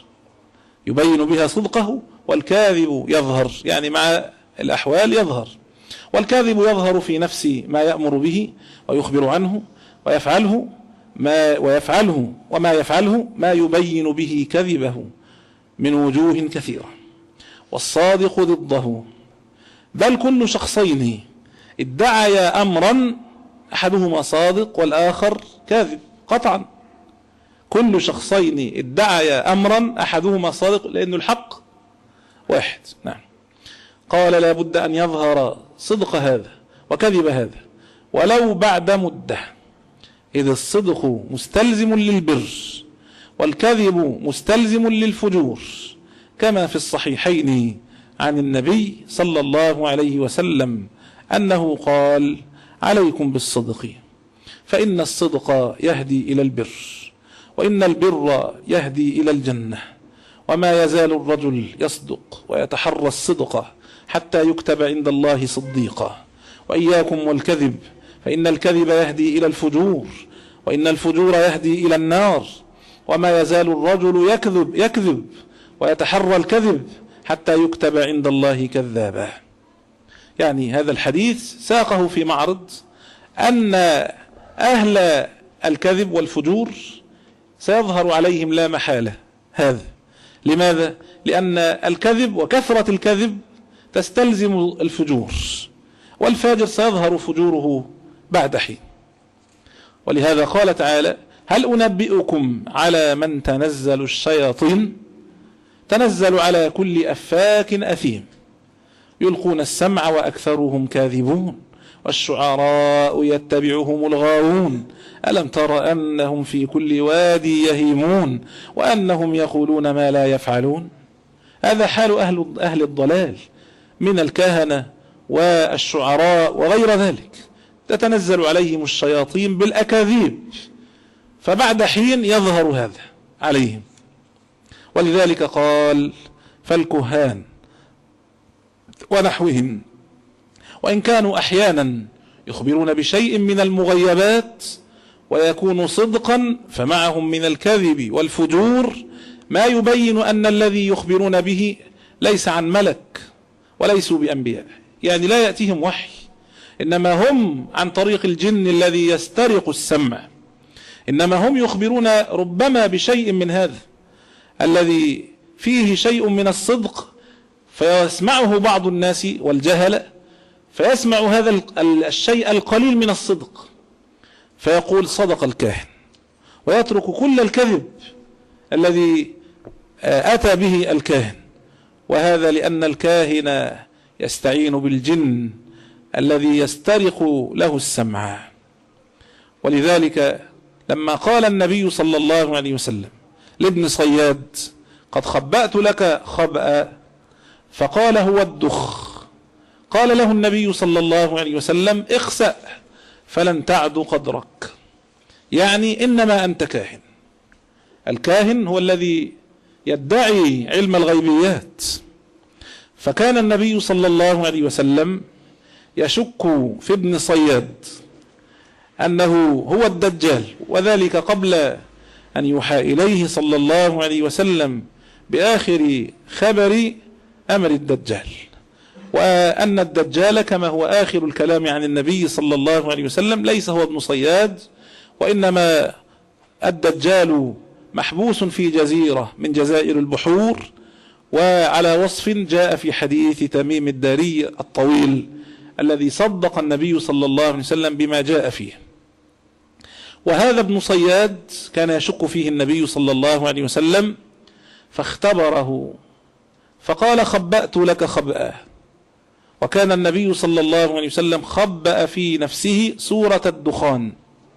يبين بها صدقه والكاذب يظهر، يعني مع الأحوال يظهر. والكاذب يظهر في نفس ما يأمر به ويخبر عنه ويفعله ما ويفعله وما يفعله ما يبين به كذبه من وجوه كثيرة. والصادق ضده، بل كل شخصين ادعيا أمرا أحدهما صادق والآخر كاذب قطعا. كل شخصين ادعيا أمرا أحدهما صادق، لأن الحق واحد. نعم. قال: لا بد أن يظهر صدق هذا وكذب هذا ولو بعد مدة، إذ الصدق مستلزم للبر والكذب مستلزم للفجور، كما في الصحيحين عن النبي صلى الله عليه وسلم أنه قال: عليكم بالصدق فإن الصدق يهدي إلى البر، وإن البر يهدي إلى الجنة، وما يزال الرجل يصدق ويتحرى الصدق حتى يكتب عند الله صديقا، وإياكم والكذب فإن الكذب يهدي إلى الفجور، وإن الفجور يهدي إلى النار، وما يزال الرجل يكذب يكذب ويتحرى الكذب حتى يكتب عند الله كذابا. يعني هذا الحديث ساقه في معرض أن أهل الكذب والفجور سيظهر عليهم لا محالة هذا. لماذا؟ لأن الكذب وكثرة الكذب تستلزم الفجور، والفاجر سيظهر فجوره بعد حين. ولهذا قال تعالى: هل أنبئكم على من تنزل الشياطين؟ تنزل على كل أفاك أثيم يلقون السمع وأكثرهم كاذبون والشعراء يتبعهم الغاوون ألم تر أنهم في كل وادي يهيمون وأنهم يقولون ما لا يفعلون. هذا حال أهل, أهل الضلال من الكهنة والشعراء وغير ذلك، تتنزل عليهم الشياطين بالأكاذيب، فبعد حين يظهر هذا عليهم. ولذلك قال: فالكهان ونحوهم وإن كانوا أحيانا يخبرون بشيء من المغيبات ويكون صدقا، فمعهم من الكذب والفجور ما يبين أن الذي يخبرون به ليس عن ملك وليسوا بأنبياء، يعني لا يأتيهم وحي، إنما هم عن طريق الجن الذي يسترق السمع، إنما هم يخبرون ربما بشيء من هذا الذي فيه شيء من الصدق، فيسمعه بعض الناس والجهل، فيسمع هذا الشيء القليل من الصدق فيقول صدق الكاهن، ويترك كل الكذب الذي أتى به الكاهن. وهذا لأن الكاهن يستعين بالجن الذي يسترق له السمع. ولذلك لما قال النبي صلى الله عليه وسلم لابن صياد: قد خبأت لك خبأ، فقال: هو الدخ. قال له النبي صلى الله عليه وسلم: اخسأ فلن تعد قدرك، يعني إنما أنت كاهن. الكاهن هو الذي يدعي علم الغيبيات. فكان النبي صلى الله عليه وسلم يشك في ابن صياد أنه هو الدجال، وذلك قبل أن يوحى إليه صلى الله عليه وسلم بآخر خبر أمر الدجال، وأن الدجال كما هو آخر الكلام عن النبي صلى الله عليه وسلم ليس هو ابن صياد، وإنما الدجال محبوس في جزيرة من جزائر البحور، وعلى وصف جاء في حديث تميم الداري الطويل الذي صدق النبي صلى الله عليه وسلم بما جاء فيه. وهذا ابن صياد كان يشك فيه النبي صلى الله عليه وسلم، فاختبره فقال: خبأت لك خبأ. وكان النبي صلى الله عليه وسلم خبأ في نفسه سورة الدخان.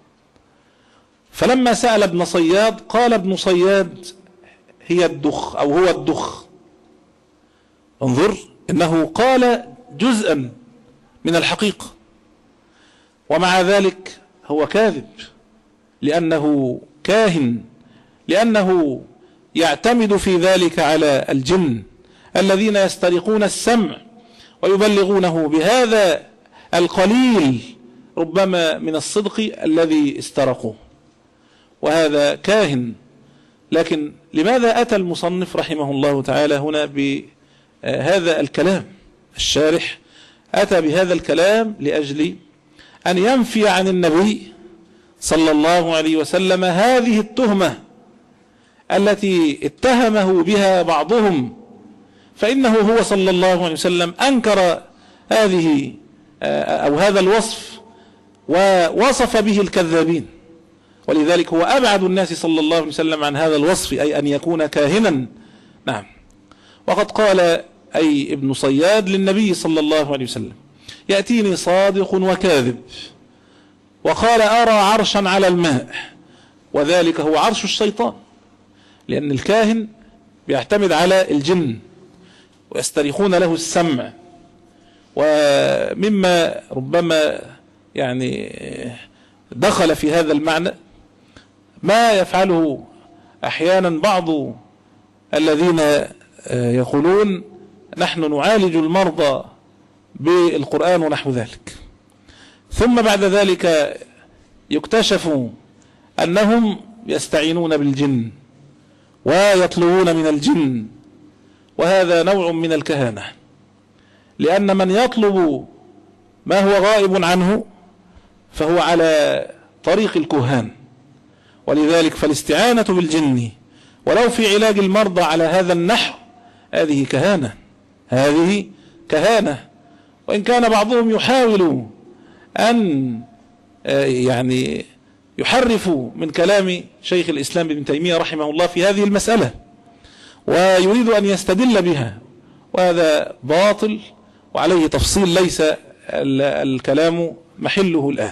فلما سأل ابن صياد قال ابن صياد: هي الدخ أو هو الدخ. انظر، إنه قال جزءا من الحقيقة، ومع ذلك هو كاذب، لأنه كاهن، لأنه يعتمد في ذلك على الجن الذين يسترقون السمع ويبلغونه بهذا القليل ربما من الصدق الذي استرقوه، وهذا كاهن. لكن لماذا أتى المصنف رحمه الله تعالى هنا بهذا الكلام؟ الشارح أتى بهذا الكلام لأجل أن ينفي عن النبي صلى الله عليه وسلم هذه التهمة التي اتهمه بها بعضهم، فإنه هو صلى الله عليه وسلم أنكر هذه أو هذا الوصف ووصف به الكذابين، ولذلك هو أبعد الناس صلى الله عليه وسلم عن هذا الوصف، أي أن يكون كاهنا. نعم. وقد قال أي ابن صياد للنبي صلى الله عليه وسلم: يأتيني صادق وكاذب، وقال: أرى عرشا على الماء، وذلك هو عرش الشيطان، لأن الكاهن بيعتمد على الجن ويستريخون له السمع. ومما ربما يعني دخل في هذا المعنى ما يفعله أحيانا بعض الذين يقولون نحن نعالج المرضى بالقرآن ونحو ذلك، ثم بعد ذلك يكتشف أنهم يستعينون بالجن ويطلبون من الجن، وهذا نوع من الكهانة، لأن من يطلب ما هو غائب عنه فهو على طريق الكهان. ولذلك فالاستعانة بالجن ولو في علاج المرضى على هذا النحو هذه كهانة، هذه كهانة. وإن كان بعضهم يحاول أن يعني يحرف من كلام شيخ الإسلام ابن تيمية رحمه الله في هذه المسألة ويريد أن يستدل بها، وهذا باطل وعليه تفصيل ليس الكلام محله الآن.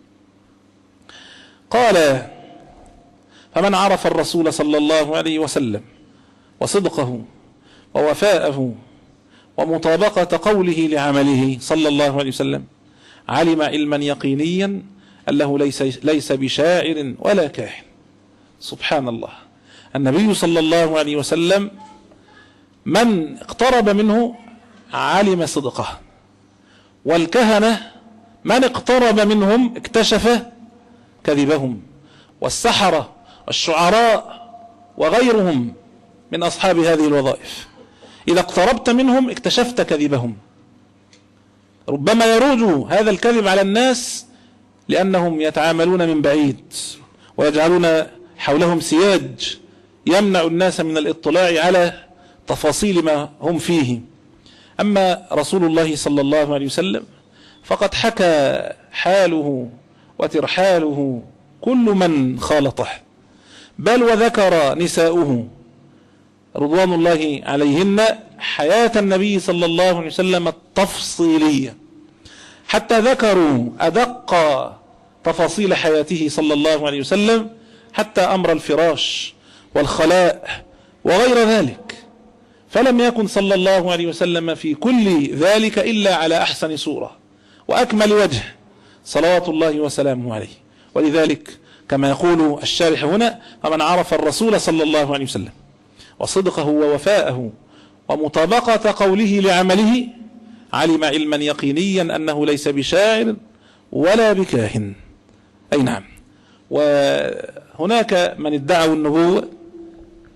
قال: فمن عرف الرسول صلى الله عليه وسلم وصدقه ووفاءه ومطابقة قوله لعمله صلى الله عليه وسلم علم علما يقينيا أنه ليس, ليس بشاعر ولا كاهن. سبحان الله. النبي صلى الله عليه وسلم من اقترب منه علم صدقه، والكهنة من اقترب منهم اكتشف كذبهم، والسحرة والشعراء وغيرهم من أصحاب هذه الوظائف إذا اقتربت منهم اكتشفت كذبهم. ربما يروج هذا الكذب على الناس لأنهم يتعاملون من بعيد ويجعلون حولهم سياج يمنع الناس من الاطلاع على تفاصيل ما هم فيه. أما رسول الله صلى الله عليه وسلم فقد حكى حاله وترحاله كل من خالطه، بل وذكر نساؤه رضوان الله عليهن حياة النبي صلى الله عليه وسلم التفصيلية، حتى ذكروا أدق تفاصيل حياته صلى الله عليه وسلم، حتى أمر الفراش والخلاء وغير ذلك. فلم يكن صلى الله عليه وسلم في كل ذلك إلا على أحسن صورة وأكمل وجه صلوات الله وسلامه عليه. ولذلك كما يقول الشارح هنا: فمن عرف الرسول صلى الله عليه وسلم وصدقه ووفاءه ومطابقة قوله لعمله علم علما يقينيا أنه ليس بشاعر ولا بكاهن. أي نعم. وهناك من ادعوا النبوة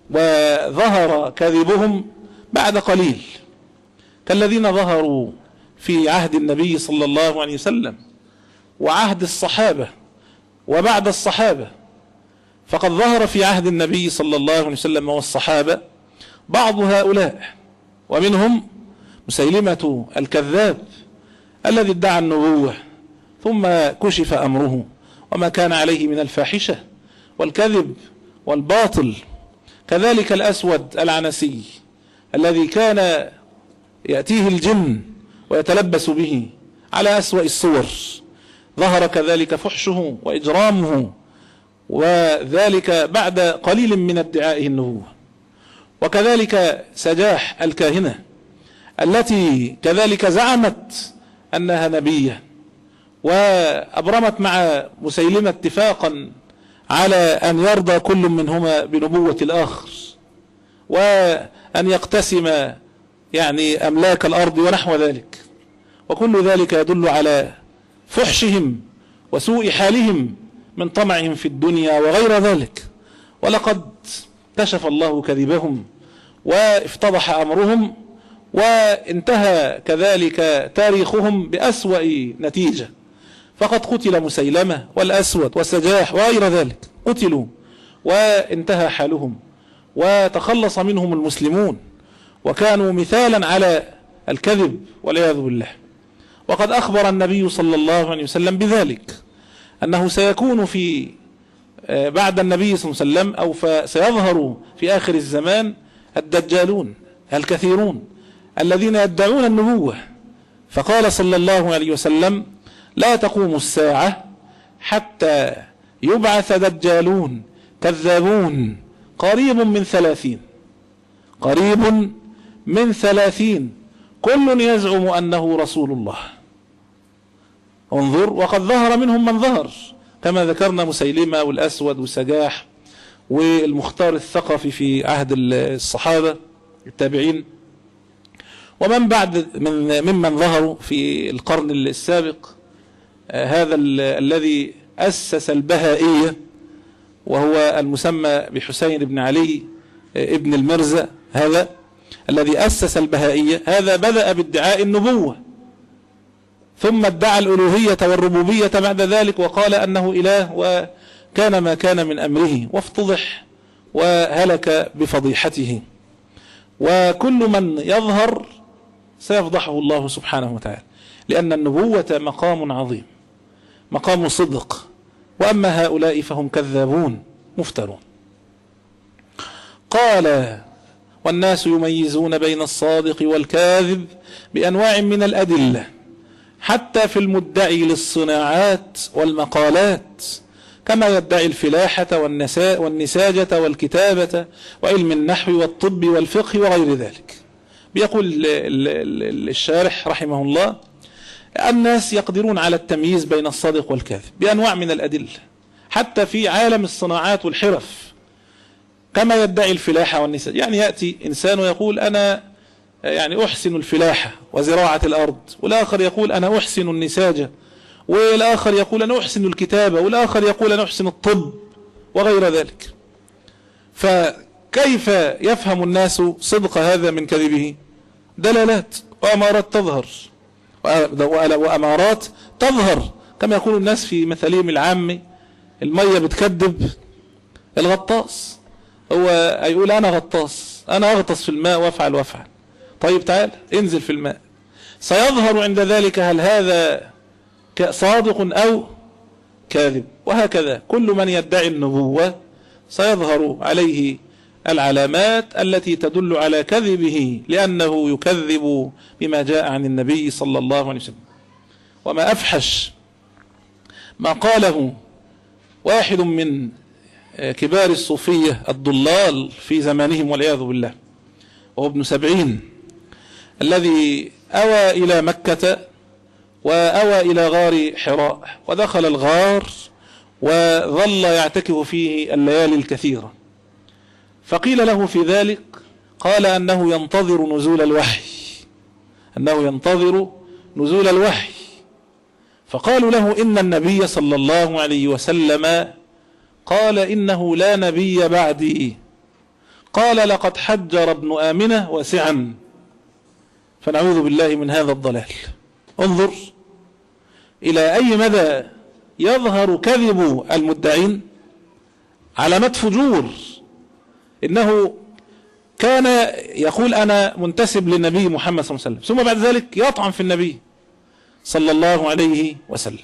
وظهر كذبهم بعد قليل، كالذين ظهروا في عهد النبي صلى الله عليه وسلم وعهد الصحابة وبعد الصحابة. فقد ظهر في عهد النبي صلى الله عليه وسلم والصحابة بعض هؤلاء، ومنهم مسيلمة الكذاب الذي ادعى النبوة ثم كشف أمره وما كان عليه من الفاحشة والكذب والباطل. كذلك الأسود العنسي الذي كان يأتيه الجن ويتلبس به على أسوأ الصور، ظهر كذلك فحشه وإجرامه، وذلك بعد قليل من ادعائه النبوة. وكذلك سجاح الكاهنة التي كذلك زعمت أنها نبية، وأبرمت مع مسيلمة اتفاقا على أن يرضى كل منهما بنبوة الآخر، وأن يقتسم يعني أملاك الأرض ونحو ذلك. وكل ذلك يدل على فحشهم وسوء حالهم من طمعهم في الدنيا وغير ذلك. ولقد كشف الله كذبهم وافتضح أمرهم، وانتهى كذلك تاريخهم بأسوأ نتيجة. فقد قتل مسيلمة والأسود والسجاح وغير ذلك، قتلوا وانتهى حالهم وتخلص منهم المسلمون، وكانوا مثالا على الكذب والعياذ بالله. وقد أخبر النبي صلى الله عليه وسلم بذلك، أنه سيكون في بعد النبي صلى الله عليه وسلم أو سيظهر في آخر الزمان الدجالون الكثيرون الذين يدعون النبوة. فقال صلى الله عليه وسلم: لا تقوم الساعة حتى يبعث دجالون كذابون قريب من ثلاثين قريب من ثلاثين كل يزعم أنه رسول الله. انظر، وقد ظهر منهم من ظهر كما ذكرنا، مسيلمة والأسود والسجاح والمختار الثقفي في عهد الصحابة التابعين، ومن بعد من ممن ظهروا في القرن السابق. هذا الذي أسس البهائية وهو المسمى بحسين بن علي ابن المرزا، هذا الذي أسس البهائية، هذا بدأ بادعاء النبوة ثم ادعى الألوهية والربوبية بعد ذلك، وقال أنه إله وكان ما كان من أمره، وافتضح وهلك بفضيحته. وكل من يظهر سيفضحه الله سبحانه وتعالى، لأن النبوة مقام عظيم، مقام صدق، وأما هؤلاء فهم كذابون مفترون. قال: والناس يميزون بين الصادق والكاذب بأنواع من الأدلة، حتى في المدعي للصناعات والمقالات، كما يدعي الفلاحة والنساجة والكتابة وعلم النحو والطب والفقه وغير ذلك. بيقول الشارح رحمه الله: الناس يقدرون على التمييز بين الصادق والكاذب بأنواع من الأدلة، حتى في عالم الصناعات والحرف، كما يدعي الفلاحة والنساج. يعني يأتي إنسان ويقول: أنا يعني أحسن الفلاحة وزراعة الأرض، والآخر يقول: أنا أحسن النساجة، والآخر يقول: أنا أحسن الكتابة، والآخر يقول: أنا أحسن الطب وغير ذلك. فكيف يفهم الناس صدق هذا من كذبه؟ دلالات وأمارات تظهر، وأمارات تظهر كما يقول الناس في مثالهم العام: المية بتكذب الغطاس، هو يقول: أنا غطاس، أنا أغطس في الماء وأفعل وأفعل. طيب تعال انزل في الماء، سيظهر عند ذلك هل هذا صادق أو كاذب. وهكذا كل من يدعي النبوة سيظهر عليه العلامات التي تدل على كذبه، لأنه يكذب بما جاء عن النبي صلى الله عليه وسلم. وما أفحش ما قاله واحد من كبار الصوفية الضلال في زمانهم والعياذ بالله، وهو ابن سبعين، الذي أوى إلى مكة وأوى إلى غار حراء، ودخل الغار وظل يعتكف فيه الليالي الكثيرة. فقيل له في ذلك، قال أنه ينتظر نزول الوحي، أنه ينتظر نزول الوحي. فقالوا له: إن النبي صلى الله عليه وسلم قال: إنه لا نبي بعدي. قال لقد حجر ابن آمنة واسعا، فنعوذ بالله من هذا الضلال. انظر إلى أي مدى يظهر كذب المدعين، علامات فجور. إنه كان يقول أنا منتسب للنبي محمد صلى الله عليه وسلم، ثم بعد ذلك يطعن في النبي صلى الله عليه وسلم.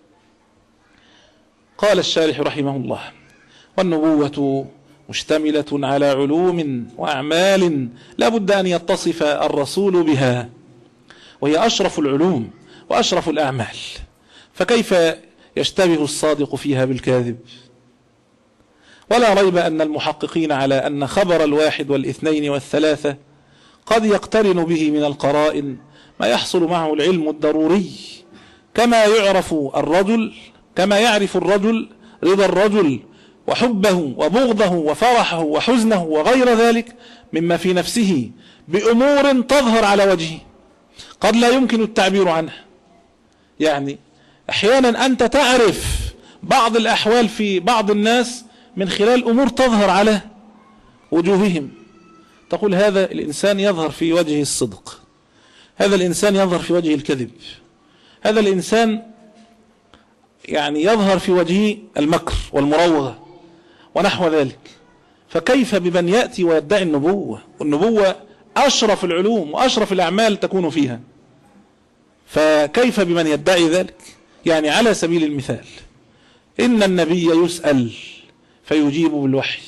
قال الشارح رحمه الله: والنبوة مشتملة على علوم وأعمال لا بد أن يتصف الرسول بها، وهي أشرف العلوم وأشرف الأعمال، فكيف يشتبه الصادق فيها بالكاذب؟ ولا ريب أن المحققين على أن خبر الواحد والاثنين والثلاثة قد يقترن به من القرائن ما يحصل معه العلم الضروري، كما يعرف الرجل كما يعرف الرجل رضا الرجل وحبه وبغضه وفرحه وحزنه وغير ذلك مما في نفسه بأمور تظهر على وجهه قد لا يمكن التعبير عنها. يعني أحيانا أنت تعرف بعض الأحوال في بعض الناس من خلال أمور تظهر على وجوههم، تقول هذا الإنسان يظهر في وجهه الصدق، هذا الإنسان يظهر في وجهه الكذب، هذا الإنسان يعني يظهر في وجهه المكر والمراوغة ونحو ذلك. فكيف بمن يأتي ويدعي النبوة؟ والنبوة أشرف العلوم وأشرف الأعمال تكون فيها، فكيف بمن يدعي ذلك؟ يعني على سبيل المثال، إن النبي يسأل فيجيب بالوحي،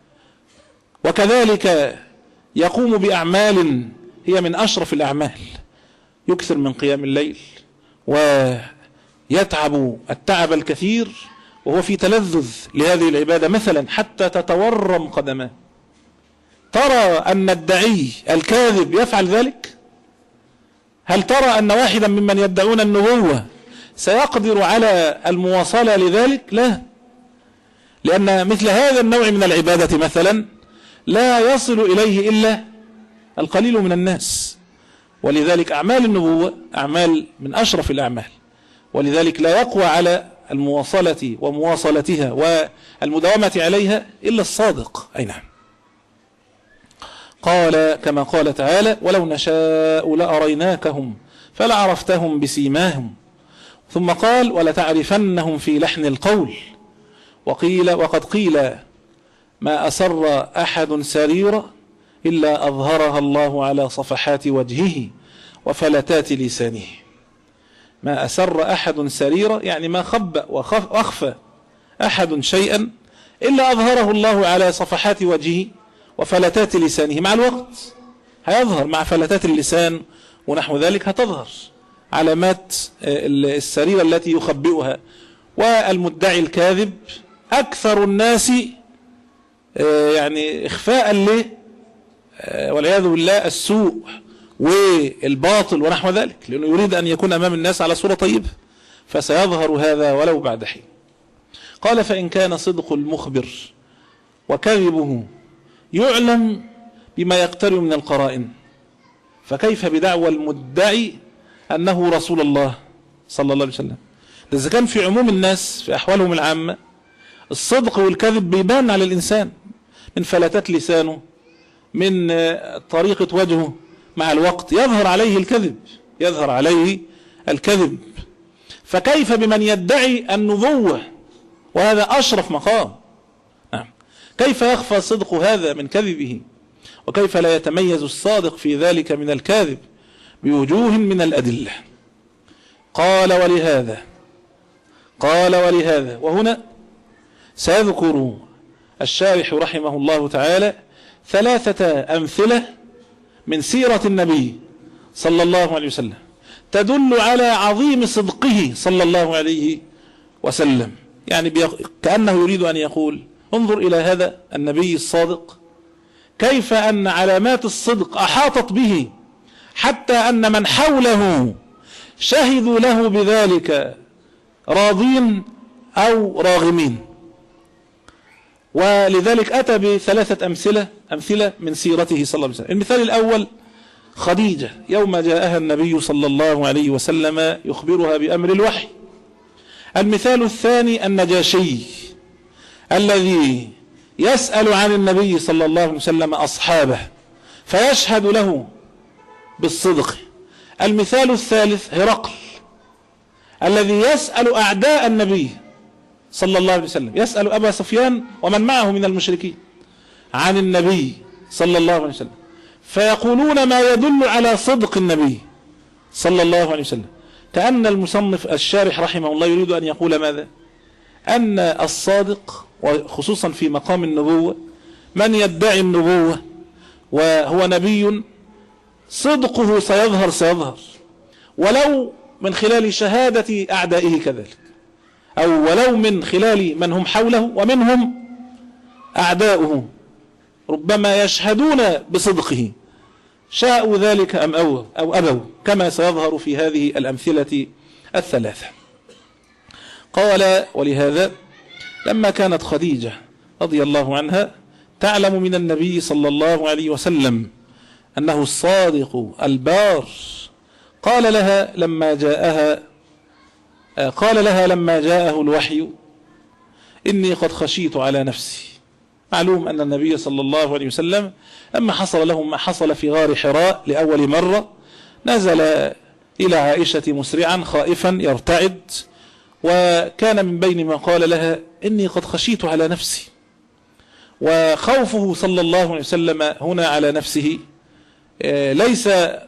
وكذلك يقوم بأعمال هي من أشرف الأعمال، يكثر من قيام الليل ويتعب التعب الكثير وهو في تلذذ لهذه العبادة مثلا حتى تتورم قدمه. ترى أن الدعي الكاذب يفعل ذلك؟ هل ترى أن واحدا ممن يدعون النبوة سيقدر على المواصلة لذلك؟ لا، لأن مثل هذا النوع من العبادة مثلا لا يصل إليه إلا القليل من الناس، ولذلك أعمال النبوة أعمال من أشرف الأعمال، ولذلك لا يقوى على المواصلة ومواصلتها والمداومة عليها إلا الصادق. أي نعم. قال كما قال تعالى: ولو نشاء لأريناكهم فلعرفتهم بسيماهم، ثم قال: ولتعرفنهم في لحن القول. وقيل وقد قيل: ما أسر أحد سريرة إلا أظهرها الله على صفحات وجهه وفلتات لسانه. ما أسر أحد سريرة يعني ما خبأ وأخفى أحد شيئا إلا أظهره الله على صفحات وجهه وفلتات لسانه. مع الوقت هيظهر مع فلتات اللسان ونحو ذلك هتظهر علامات السريرة التي يخبئها. والمدعي الكاذب أكثر الناس يعني إخفاء له والعياذ بالله السوء والباطل ونحو ذلك، لأنه يريد أن يكون أمام الناس على صورة طيبة، فسيظهر هذا ولو بعد حين. قال: فإن كان صدق المخبر وكذبه يعلم بما يقترب من القرائن، فكيف بدعوى المدعي أنه رسول الله صلى الله عليه وسلم؟ إذا كان في عموم الناس في أحوالهم العامة الصدق والكذب بيبان على الإنسان من فلتات لسانه، من طريقة وجهه، مع الوقت يظهر عليه الكذب يظهر عليه الكذب فكيف بمن يدعي النبوة وهذا أشرف مقام؟ نعم. كيف يخفى صدق هذا من كذبه؟ وكيف لا يتميز الصادق في ذلك من الكاذب بوجوه من الأدلة؟ قال: ولهذا قال ولهذا وهنا سيذكر الشارح رحمه الله تعالى ثلاثة أمثلة من سيرة النبي صلى الله عليه وسلم تدل على عظيم صدقه صلى الله عليه وسلم. يعني كأنه يريد أن يقول: انظر إلى هذا النبي الصادق كيف أن علامات الصدق أحاطت به، حتى أن من حوله شهدوا له بذلك راضين أو راغمين. ولذلك أتى بثلاثة أمثلة أمثلة من سيرته صلى الله عليه وسلم. المثال الأول خديجة يوم جاءها النبي صلى الله عليه وسلم يخبرها بأمر الوحي. المثال الثاني النجاشي الذي يسأل عن النبي صلى الله عليه وسلم أصحابه فيشهد له بالصدق. المثال الثالث هرقل الذي يسأل أعداء النبي صلى الله عليه وسلم، يسأل أبا سفيان ومن معه من المشركين عن النبي صلى الله عليه وسلم، فيقولون ما يدل على صدق النبي صلى الله عليه وسلم. كأن المصنف الشارح رحمه الله يريد أن يقول ماذا؟ أن الصادق وخصوصا في مقام النبوة، من يدعي النبوة وهو نبي صدقه سيظهر سيظهر ولو من خلال شهادة أعدائه كذلك، أو ولو من خلال من هم حوله ومنهم أعداؤه ربما يشهدون بصدقه، شاءوا ذلك أم أو أو أبوا، كما سيظهر في هذه الأمثلة الثلاثة. قال: ولهذا لما كانت خديجة رضي الله عنها تعلم من النبي صلى الله عليه وسلم أنه الصادق البار، قال لها لما جاءها قال لها لما جاءه الوحي: إني قد خشيت على نفسي. معلوم أن النبي صلى الله عليه وسلم لما حصل له ما حصل في غار حراء لأول مرة، نزل إلى عائشة مسرعا خائفا يرتعد، وكان من بين ما قال لها: إني قد خشيت على نفسي. وخوفه صلى الله عليه وسلم هنا على نفسه ليس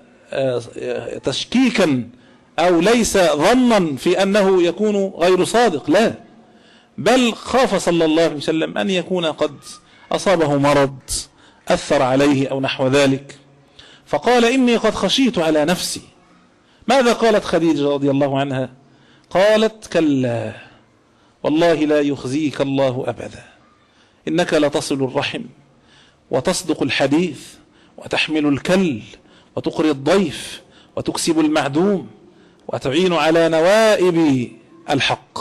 تشكيكا أو ليس ظنا في أنه يكون غير صادق، لا، بل خاف صلى الله عليه وسلم أن يكون قد أصابه مرض أثر عليه أو نحو ذلك، فقال: إني قد خشيت على نفسي. ماذا قالت خديجة رضي الله عنها؟ قالت: كلا والله لا يخزيك الله أبدا، إنك لتصل الرحم وتصدق الحديث وتحمل الكل وتقري الضيف وتكسب المعدوم وتعين على نوائب الحق.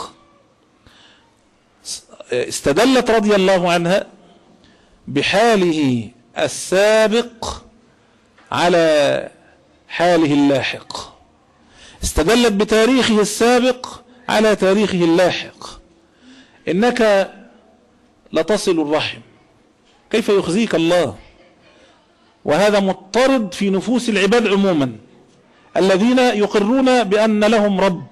استدلت رضي الله عنها بحاله السابق على حاله اللاحق، استدلت بتاريخه السابق على تاريخه اللاحق. إنك لتصل الرحم، كيف يخزيك الله؟ وهذا مضطرد في نفوس العباد عموما الذين يقرون بأن لهم رب،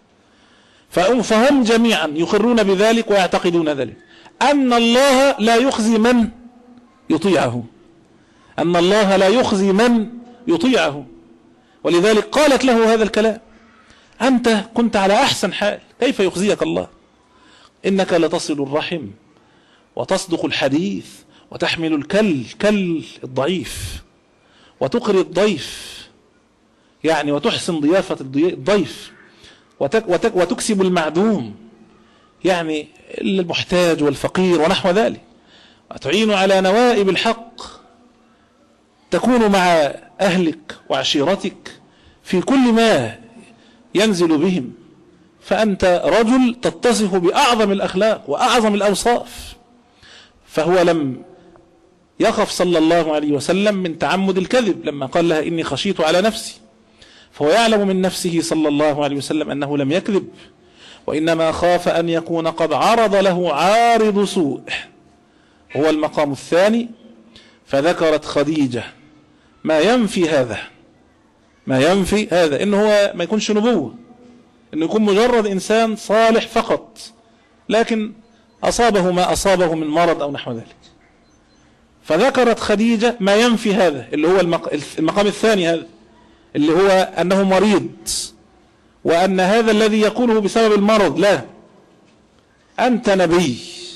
فهم جميعا يقرون بذلك ويعتقدون ذلك، أن الله لا يخزي من يطيعه، أن الله لا يخزي من يطيعه. ولذلك قالت له هذا الكلام: أنت كنت على أحسن حال، كيف يخزيك الله؟ إنك لتصل الرحم وتصدق الحديث وتحمل الكل كل الضعيف وتقري الضيف، يعني وتحسن ضيافة الضيف وتكسب المعدوم، يعني المحتاج والفقير ونحو ذلك، وتعين على نوائب الحق، تكون مع أهلك وعشيرتك في كل ما ينزل بهم، فأنت رجل تتصف بأعظم الأخلاق وأعظم الأوصاف. فهو لم يخف صلى الله عليه وسلم من تعمد الكذب لما قال لها: إني خشيت على نفسي، فهو يعلم من نفسه صلى الله عليه وسلم أنه لم يكذب، وإنما خاف أن يكون قد عرض له عارض سوء، هو المقام الثاني. فذكرت خديجة ما ينفي هذا، ما ينفي هذا، إنه هو ما يكونش نبوة، إنه يكون مجرد إنسان صالح فقط، لكن أصابه ما أصابه من مرض أو نحو ذلك. فذكرت خديجة ما ينفي هذا، اللي هو المقام الثاني، هذا اللي هو أنه مريض، وأن هذا الذي يقوله بسبب المرض، لا، أنت نبي،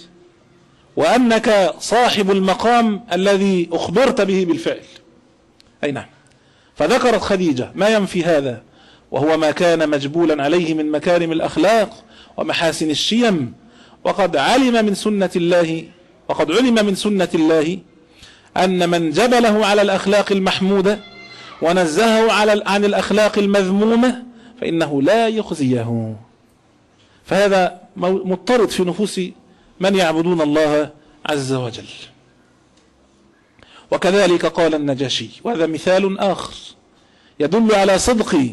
وأنك صاحب المقام الذي أخبرت به بالفعل. أي نعم. فذكرت خديجة ما ينفي هذا، وهو ما كان مجبولا عليه من مكارم الأخلاق ومحاسن الشيم، وقد علم من سنة الله وقد علم من سنة الله أن من جبله على الأخلاق المحمودة ونزهه على عن الأخلاق المذمومة فإنه لا يخزيه. فهذا مضطرد في نفوس من يعبدون الله عز وجل. وكذلك قال النجاشي، وهذا مثال آخر يدل على صدق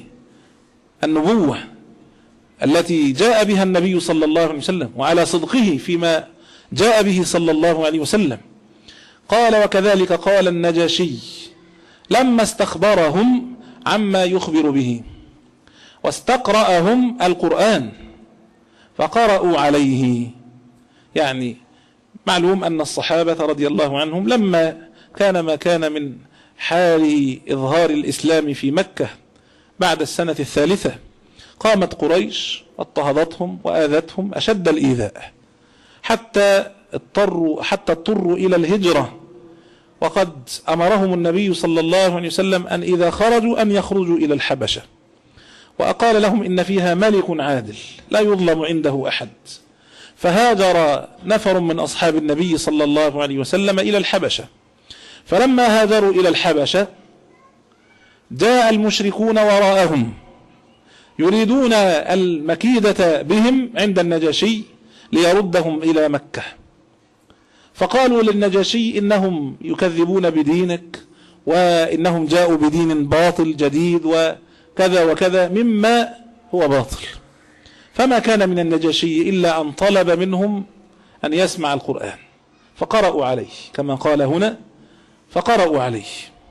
النبوة التي جاء بها النبي صلى الله عليه وسلم، وعلى صدقه فيما جاء به صلى الله عليه وسلم. قال: وكذلك قال النجاشي لما استخبرهم عما يخبر به واستقرأهم القرآن فقرأوا عليه. يعني معلوم أن الصحابة رضي الله عنهم لما كان ما كان من حال إظهار الإسلام في مكة بعد السنة الثالثة قامت قريش واضطهدتهم وآذتهم أشد الإيذاء حتى اضطروا حتى اضطروا إلى الهجرة، وقد أمرهم النبي صلى الله عليه وسلم أن إذا خرجوا أن يخرجوا إلى الحبشة، وأقال لهم إن فيها ملك عادل لا يظلم عنده أحد. فهاجر نفر من أصحاب النبي صلى الله عليه وسلم إلى الحبشة، فلما هاجروا إلى الحبشة جاء المشركون وراءهم يريدون المكيدة بهم عند النجاشي ليردهم إلى مكة، فقالوا للنجاشي إنهم يكذبون بدينك وإنهم جاءوا بدين باطل جديد وكذا وكذا مما هو باطل. فما كان من النجاشي إلا أن طلب منهم أن يسمع القرآن فقرأوا عليه كما قال هنا، فقرأوا عليه.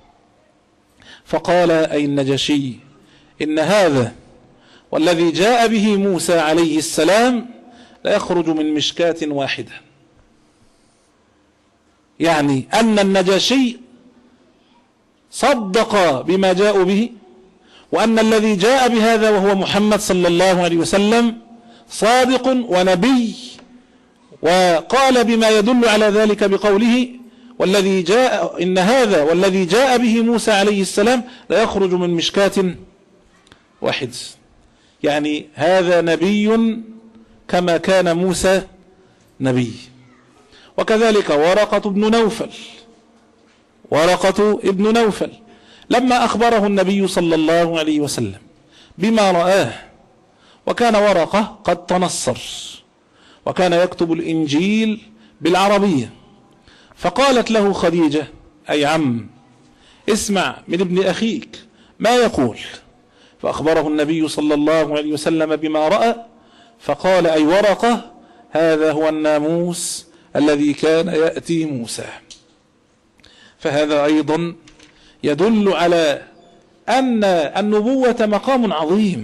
فقال أي النجاشي إن هذا والذي جاء به موسى عليه السلام لا يخرج من مشكاة واحدة، يعني أن النجاشي صدق بما جاءوا به، وأن الذي جاء بهذا وهو محمد صلى الله عليه وسلم صادق ونبي، وقال بما يدل على ذلك بقوله والذي جاء إن هذا والذي جاء به موسى عليه السلام لا يخرج من مشكاة واحد، يعني هذا نبي كما كان موسى نبي. وكذلك ورقة ابن نوفل ورقة ابن نوفل لما أخبره النبي صلى الله عليه وسلم بما رآه، وكان ورقة قد تنصر وكان يكتب الإنجيل بالعربية، فقالت له خديجة أي عم اسمع من ابن أخيك ما يقول، فأخبره النبي صلى الله عليه وسلم بما رأى، فقال أي ورقة هذا هو الناموس الذي كان يأتي موسى. فهذا أيضا يدل على أن النبوة مقام عظيم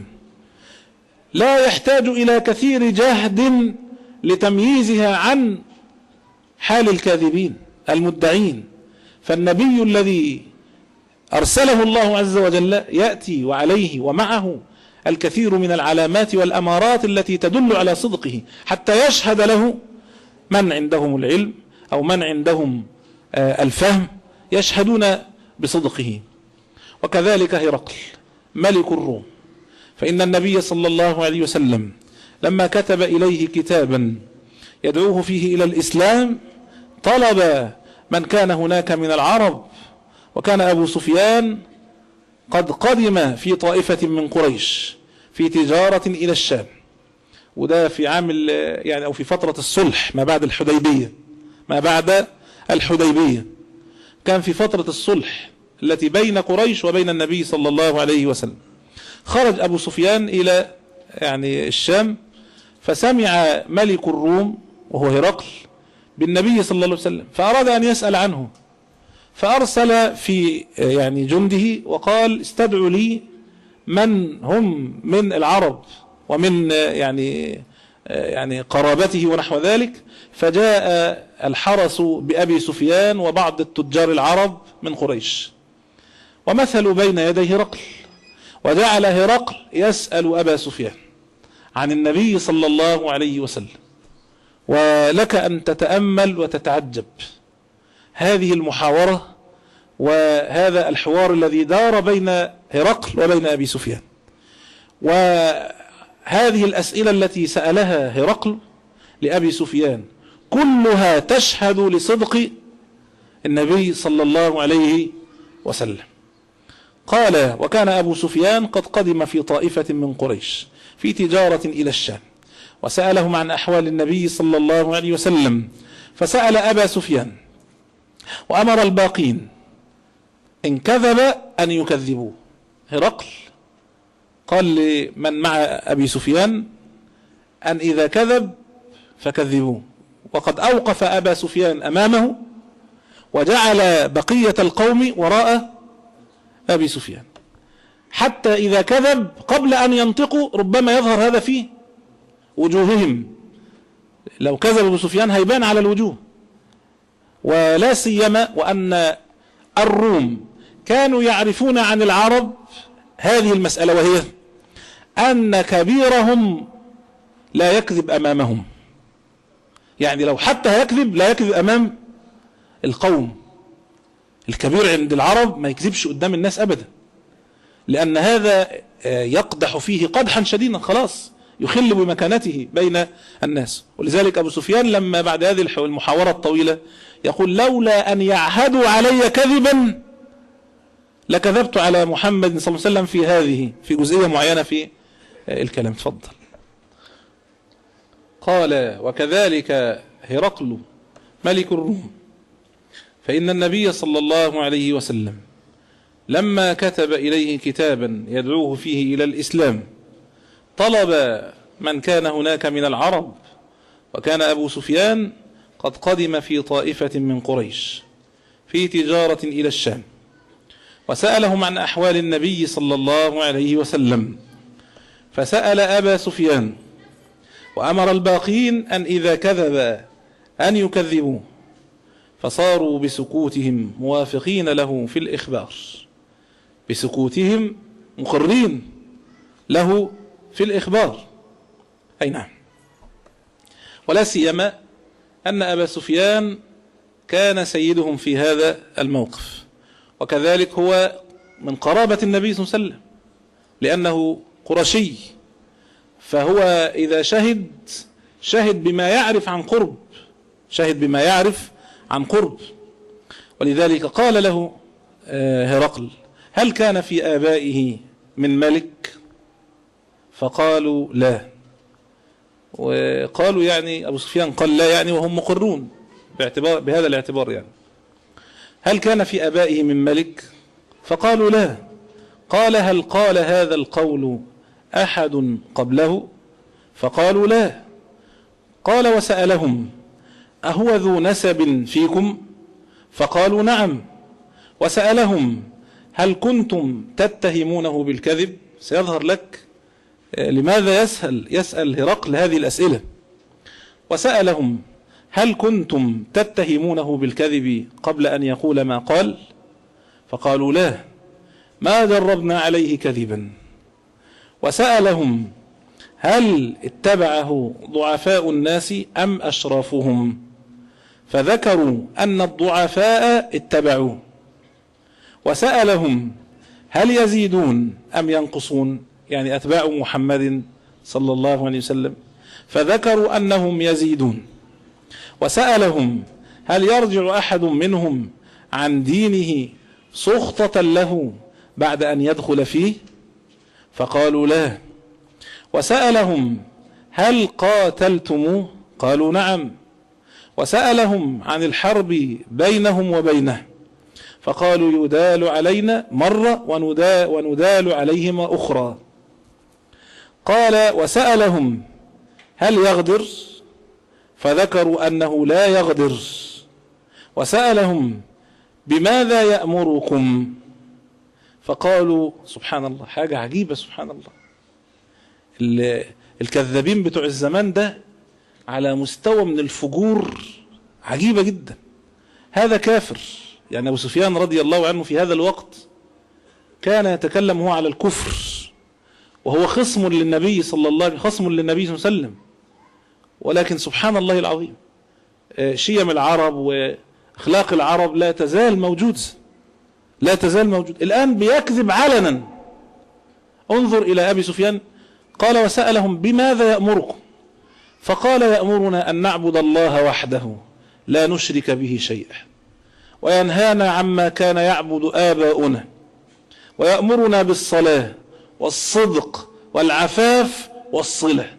لا يحتاج إلى كثير جهد لتمييزها عن حال الكاذبين المدعين. فالنبي الذي أرسله الله عز وجل يأتي وعليه ومعه الكثير من العلامات والأمارات التي تدل على صدقه حتى يشهد له من عندهم العلم أو من عندهم الفهم يشهدون بصدقه. وكذلك هرقل ملك الروم، فإن النبي صلى الله عليه وسلم لما كتب إليه كتابا يدعوه فيه إلى الإسلام طلب من كان هناك من العرب، وكان أبو سفيان قد قدم في طائفة من قريش في تجارة إلى الشام، وده في عام يعني أو في فترة الصلح ما بعد الحديبية ما بعد الحديبية كان في فترة الصلح التي بين قريش وبين النبي صلى الله عليه وسلم. خرج أبو سفيان إلى يعني الشام، فسمع ملك الروم وهو هرقل بالنبي صلى الله عليه وسلم، فأراد أن يسأل عنه، فأرسل في يعني جنده وقال استدعوا لي من هم من العرب ومن يعني يعني قرابته ونحو ذلك. فجاء الحرس بأبي سفيان وبعض التجار العرب من قريش ومثلوا بين يدي هرقل، وجعل هرقل يسأل أبا سفيان عن النبي صلى الله عليه وسلم. ولك أن تتأمل وتتعجب هذه المحاورة وهذا الحوار الذي دار بين هرقل وبين أبي سفيان، وهذه الأسئلة التي سألها هرقل لأبي سفيان كلها تشهد لصدق النبي صلى الله عليه وسلم. قال وكان أبو سفيان قد قدم في طائفة من قريش في تجارة إلى الشام، وسألهم عن أحوال النبي صلى الله عليه وسلم، فسأل أبا سفيان وأمر الباقين إن كذب أن يكذبوه. هرقل قال لمن مع أبي سفيان أن إذا كذب فكذبوه وقد أوقف أبا سفيان أمامه وجعل بقية القوم وراء أبي سفيان، حتى إذا كذب قبل أن ينطقوا ربما يظهر هذا في وجوههم. لو كذب أبو سفيان هيبان على الوجوه. ولا سيما وأن الروم كانوا يعرفون عن العرب هذه المسألة، وهي أن كبيرهم لا يكذب أمامهم. يعني لو حتى هيكذب لا يكذب أمام القوم. الكبير عند العرب ما يكذبش قدام الناس أبدا، لأن هذا يقدح فيه قدحا شديدا، خلاص يخل بمكانته بين الناس. ولذلك أبو سفيان لما بعد هذه المحاورة الطويلة يقول: لولا أن يعهدوا علي كذبا لكذبت على محمد صلى الله عليه وسلم في هذه في جزئية معينة في الكلام. تفضل. قال: وكذلك هرقل ملك الروم، فإن النبي صلى الله عليه وسلم لما كتب إليه كتابا يدعوه فيه إلى الإسلام طلب من كان هناك من العرب، وكان أبو سفيان قد قدم في طائفة من قريش في تجارة إلى الشام، وسألهم عن أحوال النبي صلى الله عليه وسلم، فسأل أبا سفيان وأمر الباقين أن إذا كذب أن يكذبوه، فصاروا بسكوتهم موافقين له في الإخبار، بسكوتهم مقرين له في الإخبار. أي نعم. ولا سيما أن أبا سفيان كان سيدهم في هذا الموقف، وكذلك هو من قرابة النبي صلى الله عليه وسلم لأنه قرشي، فهو إذا شهد شهد بما يعرف عن قرب، شهد بما يعرف عن قرب. ولذلك قال له هرقل: هل كان في آبائه من ملك؟ فقالوا لا. وقالوا يعني أبو سفيان قال لا يعني وهم مقرون باعتبار بهذا الاعتبار، يعني هل كان في آبائه من ملك؟ فقالوا لا. قال: هل قال هذا القول أحد قبله؟ فقالوا لا. قال: وسألهم: أهو ذو نسب فيكم؟ فقالوا نعم. وسألهم: هل كنتم تتهمونه بالكذب؟ سيظهر لك لماذا يسأل يسأل هرقل هذه الأسئلة. وسألهم: هل كنتم تتهمونه بالكذب قبل أن يقول ما قال؟ فقالوا لا، ما جربنا عليه كذبا. وسألهم: هل اتبعه ضعفاء الناس أم أشرافهم؟ فذكروا أن الضعفاء اتبعوه. وسألهم: هل يزيدون أم ينقصون؟ يعني أتباع محمد صلى الله عليه وسلم، فذكروا أنهم يزيدون. وسألهم: هل يرجع أحد منهم عن دينه سخطة له بعد أن يدخل فيه؟ فقالوا لا. وسألهم: هل قاتلتموه؟ قالوا نعم. وسألهم عن الحرب بينهم وبينه، فقالوا يدال علينا مرة وندال عليهما أخرى. قال: وسألهم: هل يغدر؟ فذكروا أنه لا يغدر. وسألهم: بماذا يأمركم؟ فقالوا سبحان الله، حاجة عجيبة سبحان الله. الكذابين بتوع الزمان ده على مستوى من الفجور عجيبة جدا. هذا كافر، يعني أبو سفيان رضي الله عنه في هذا الوقت كان يتكلم هو على الكفر، وهو خصم للنبي صلى الله عليه وسلم، خصم للنبي صلى الله عليه وسلم. ولكن سبحان الله العظيم، شيم العرب وأخلاق العرب لا تزال موجود، لا تزال موجود. الآن بيكذب علنا. انظر إلى أبي سفيان، قال: وسألهم: بماذا يأمركم؟ فقال: يأمرنا أن نعبد الله وحده لا نشرك به شيئا، وينهانا عما كان يعبد آباؤنا، ويأمرنا بالصلاة والصدق والعفاف والصلة.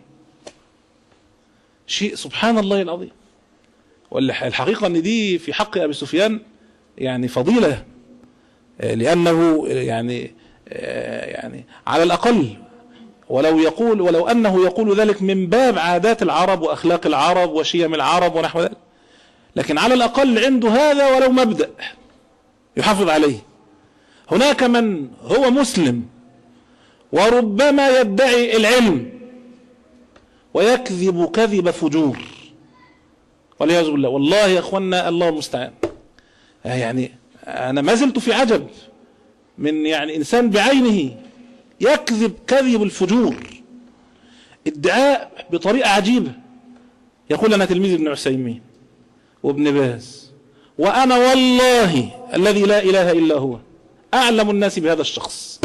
شيء سبحان الله العظيم. والحقيقة أن دي في حق أبي سفيان يعني فضيلة، لأنه يعني يعني على الأقل ولو يقول ولو أنه يقول ذلك من باب عادات العرب وأخلاق العرب وشيم العرب ونحو ذلك، لكن على الأقل عنده هذا ولو مبدأ يحافظ عليه. هناك من هو مسلم وربما يدعي العلم ويكذب كذب فجور والعياذ بالله. والله يا أخوانا الله المستعان، يعني أنا ما زلت في عجب من يعني إنسان بعينه يكذب كذب الفجور، ادعاء بطريقة عجيبة. يقول أنا تلميذ ابن عثيمين وابن باز، وأنا والله الذي لا إله إلا هو أعلم الناس بهذا الشخص،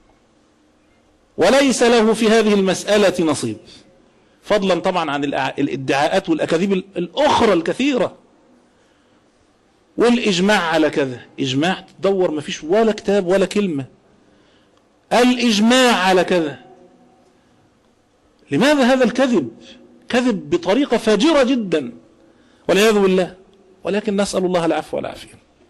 وليس له في هذه المسألة نصيب، فضلا طبعا عن الادعاءات والأكاذيب الأخرى الكثيرة، والإجماع على كذا. إجماع تدور ما فيش ولا كتاب ولا كلمة، الإجماع على كذا. لماذا هذا الكذب؟ كذب بطريقة فاجرة جدا والعياذ بالله، ولكن نسأل الله العفو والعافية.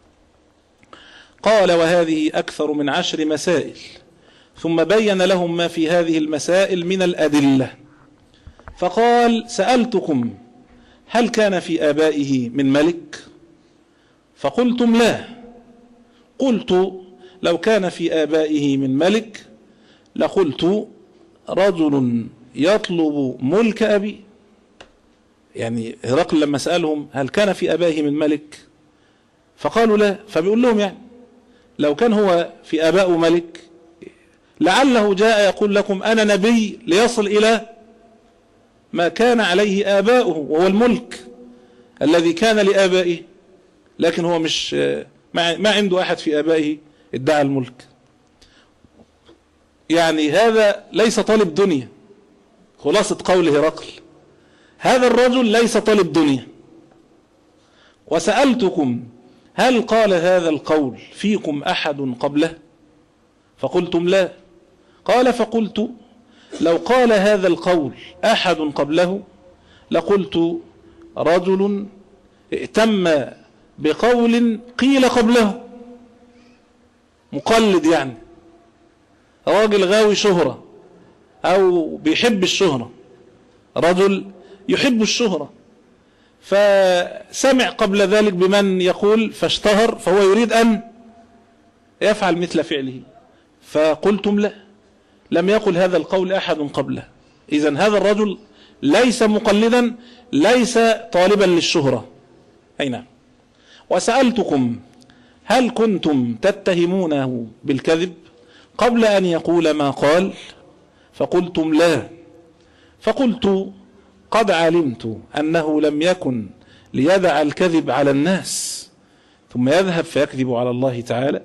قال وهذه أكثر من عشر مسائل، ثم بين لهم ما في هذه المسائل من الأدلة، فقال سألتكم هل كان في آبائه من ملك؟ فقلتم لا. قلت لو كان في آبائه من ملك لقلت رجل يطلب ملك أبي. يعني هرقل لما سألهم هل كان في آبائه من ملك فقالوا لا، فبيقول لهم يعني لو كان هو في آبائه ملك لعله جاء يقول لكم أنا نبي ليصل إلى ما كان عليه آباؤه وهو الملك الذي كان لآبائه، لكن هو مش ما عنده أحد في آبائه ادعى الملك. يعني هذا ليس طالب دنيا، خلاصة قول هرقل هذا الرجل ليس طالب دنيا. وسألتكم هل قال هذا القول فيكم أحد قبله؟ فقلتم لا. قال فقلت لو قال هذا القول أحد قبله لقلت رجل ائتم بقول قيل قبله، مقلد يعني، راجل غاوي شهرة أو بيحب الشهرة، رجل يحب الشهرة فسمع قبل ذلك بمن يقول فاشتهر، فهو يريد أن يفعل مثل فعله. فقلتم لا، لم يقل هذا القول أحد قبله، إذن هذا الرجل ليس مقلدا، ليس طالبا للشهرة. أي نعم. وسألتكم هل كنتم تتهمونه بالكذب قبل أن يقول ما قال؟ فقلتم لا. فقلت قد علمت أنه لم يكن ليدع الكذب على الناس ثم يذهب فيكذب على الله تعالى.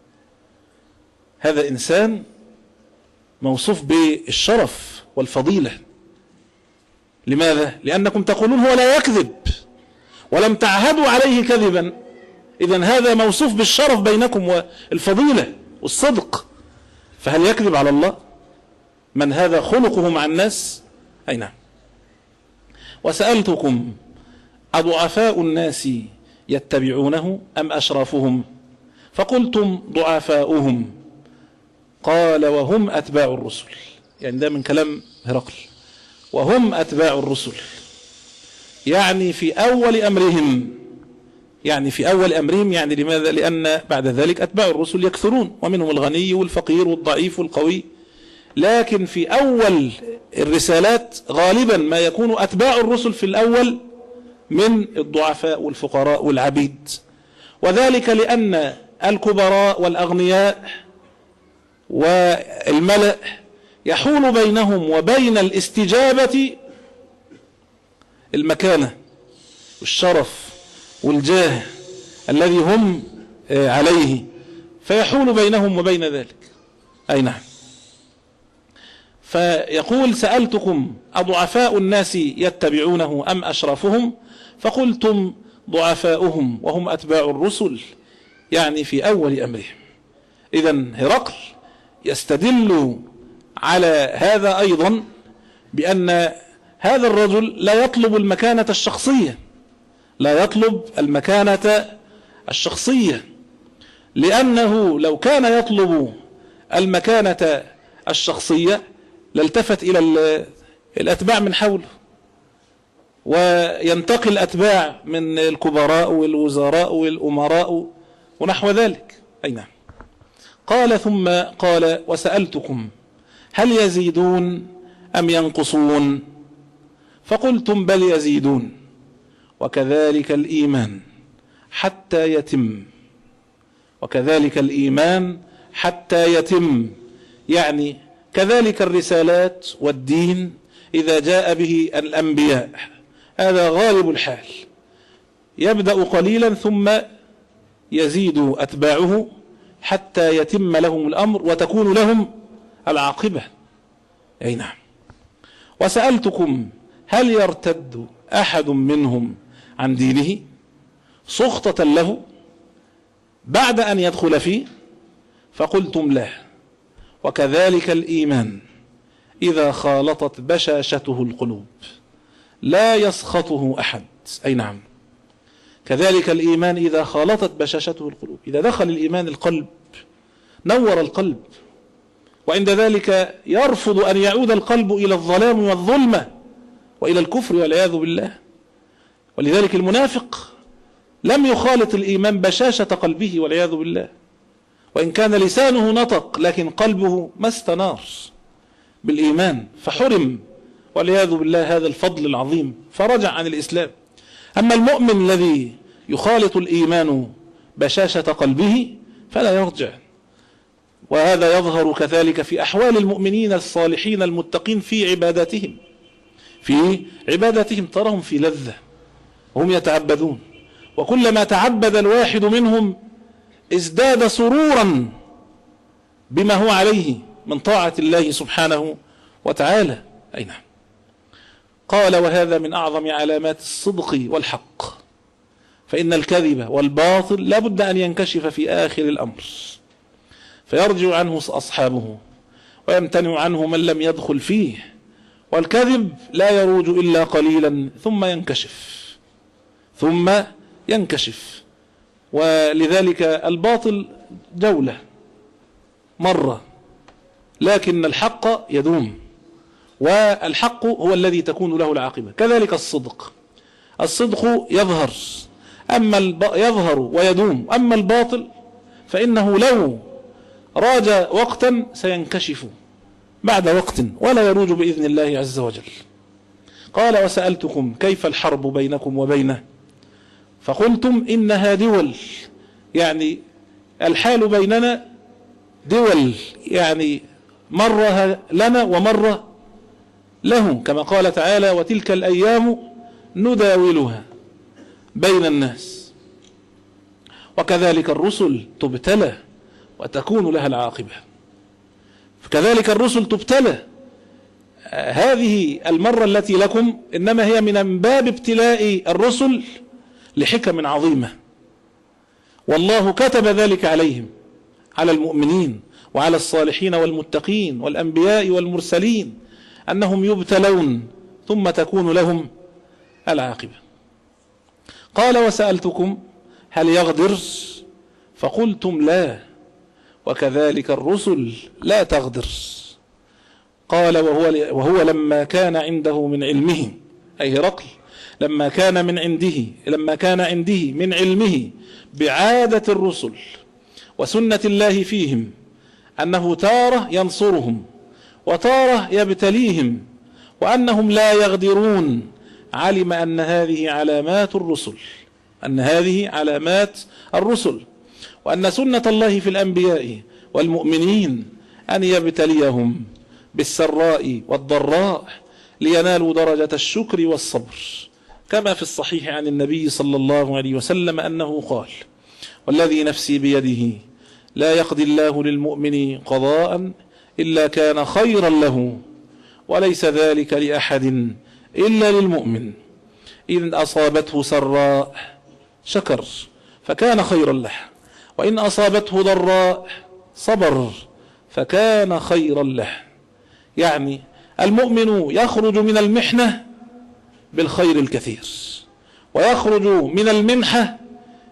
هذا إنسان موصوف بالشرف والفضيلة. لماذا؟ لأنكم تقولون هو لا يكذب ولم تعهدوا عليه كذبا، إذن هذا موصوف بالشرف بينكم والفضيلة والصدق، فهل يكذب على الله من هذا خلقه مع الناس؟ أي نعم. وسألتكم أضعفاء الناس يتبعونه أم أشرافهم؟ فقلتم ضعفاؤهم. قال وهم أتباع الرسل، يعني ده من كلام هرقل، وهم أتباع الرسل، يعني في أول أمرهم، يعني في أول أمرهم يعني لماذا؟ لأن بعد ذلك أتباع الرسل يكثرون، ومنهم الغني والفقير والضعيف والقوي، لكن في أول الرسالات غالبا ما يكون أتباع الرسل في الأول من الضعفاء والفقراء والعبيد، وذلك لأن الكبراء والأغنياء والملأ يحول بينهم وبين الاستجابة المكانة والشرف والجاه الذي هم عليه، فيحول بينهم وبين ذلك. أي نعم. فيقول سألتكم أضعفاء الناس يتبعونه أم أشرافهم؟ فقلتم ضعفاؤهم وهم أتباع الرسل، يعني في أول أمرهم. إذن هرقل يستدل على هذا أيضا بأن هذا الرجل لا يطلب المكانة الشخصية، لا يطلب المكانة الشخصية، لأنه لو كان يطلب المكانة الشخصية لالتفت إلى الأتباع من حوله، وينتقل الأتباع من الكبراء والوزراء والأمراء ونحو ذلك. أي نعم. قال ثم قال وسألتكم هل يزيدون أم ينقصون؟ فقلتم بل يزيدون، وكذلك الإيمان حتى يتم، وكذلك الإيمان حتى يتم، يعني كذلك الرسالات والدين إذا جاء به الأنبياء، هذا غالب الحال، يبدأ قليلا ثم يزيد أتباعه حتى يتم لهم الأمر وتكون لهم العاقبة. أي نعم. وسألتكم هل يرتد أحد منهم عن دينه سخطة له بعد أن يدخل فيه؟ فقلتم لا، وكذلك الإيمان إذا خالطت بشاشته القلوب لا يسخطه أحد. أي نعم. كذلك الإيمان إذا خالطت بشاشته القلوب، إذا دخل الإيمان القلب نور القلب، وعند ذلك يرفض أن يعود القلب إلى الظلام والظلمة وإلى الكفر والعياذ بالله. ولذلك المنافق لم يخالط الإيمان بشاشة قلبه والعياذ بالله، وإن كان لسانه نطق لكن قلبه ما استنار بالإيمان فحرم والعياذ بالله هذا الفضل العظيم فرجع عن الإسلام. أما المؤمن الذي يخالط الإيمان بشاشة قلبه فلا يرجع، وهذا يظهر كذلك في أحوال المؤمنين الصالحين المتقين في عباداتهم. في عباداتهم تراهم في لذة وهم يتعبدون، وكلما تعبد الواحد منهم ازداد سرورا بما هو عليه من طاعة الله سبحانه وتعالى. أي نعم. قال وهذا من أعظم علامات الصدق والحق، فإن الكذب والباطل لا بد أن ينكشف في آخر الأمر فيرجع عنه أصحابه ويمتنع عنه من لم يدخل فيه، والكذب لا يروج إلا قليلا ثم ينكشف ثم ينكشف. ولذلك الباطل جولة مرة، لكن الحق يدوم، والحق هو الذي تكون له العاقبة. كذلك الصدق، الصدق يظهر أما الب... يظهر ويدوم، أما الباطل فإنه لو راج وقتا سينكشف بعد وقت ولا يروج بإذن الله عز وجل. قال وسألتكم كيف الحرب بينكم وبينه؟ فقلتم إنها دول، يعني الحال بيننا دول، يعني مرة لنا ومرة له، كما قال تعالى وتلك الأيام نداولها بين الناس. وكذلك الرسل تبتلى وتكون لها العاقبة، فكذلك الرسل تبتلى. هذه المرة التي لكم إنما هي من باب ابتلاء الرسل لحكم عظيمة، والله كتب ذلك عليهم، على المؤمنين وعلى الصالحين والمتقين والأنبياء والمرسلين، أنهم يبتلون ثم تكون لهم العاقبة. قال وسألتكم هل يغدر؟ فقلتم لا، وكذلك الرسل لا تغدر. قال وهو, وهو لما كان عنده من علمه، أي هرقل لما كان من عنده لما كان عنده من علمه بعادة الرسل وسنة الله فيهم أنه تارة ينصرهم وتارة يبتليهم وأنهم لا يغدرون، علم أن هذه علامات الرسل أن هذه علامات الرسل وأن سنة الله في الأنبياء والمؤمنين أن يبتليهم بالسراء والضراء لينالوا درجة الشكر والصبر، كما في الصحيح عن النبي صلى الله عليه وسلم أنه قال والذي نفسي بيده لا يقضي الله للمؤمن قضاء إلا كان خيرا له وليس ذلك لأحد إلا للمؤمن، إن أصابته سراء شكر فكان خيرا له، وإن أصابته ضراء صبر فكان خيرا له. يعني المؤمن يخرج من المحنة بالخير الكثير ويخرج من المنحة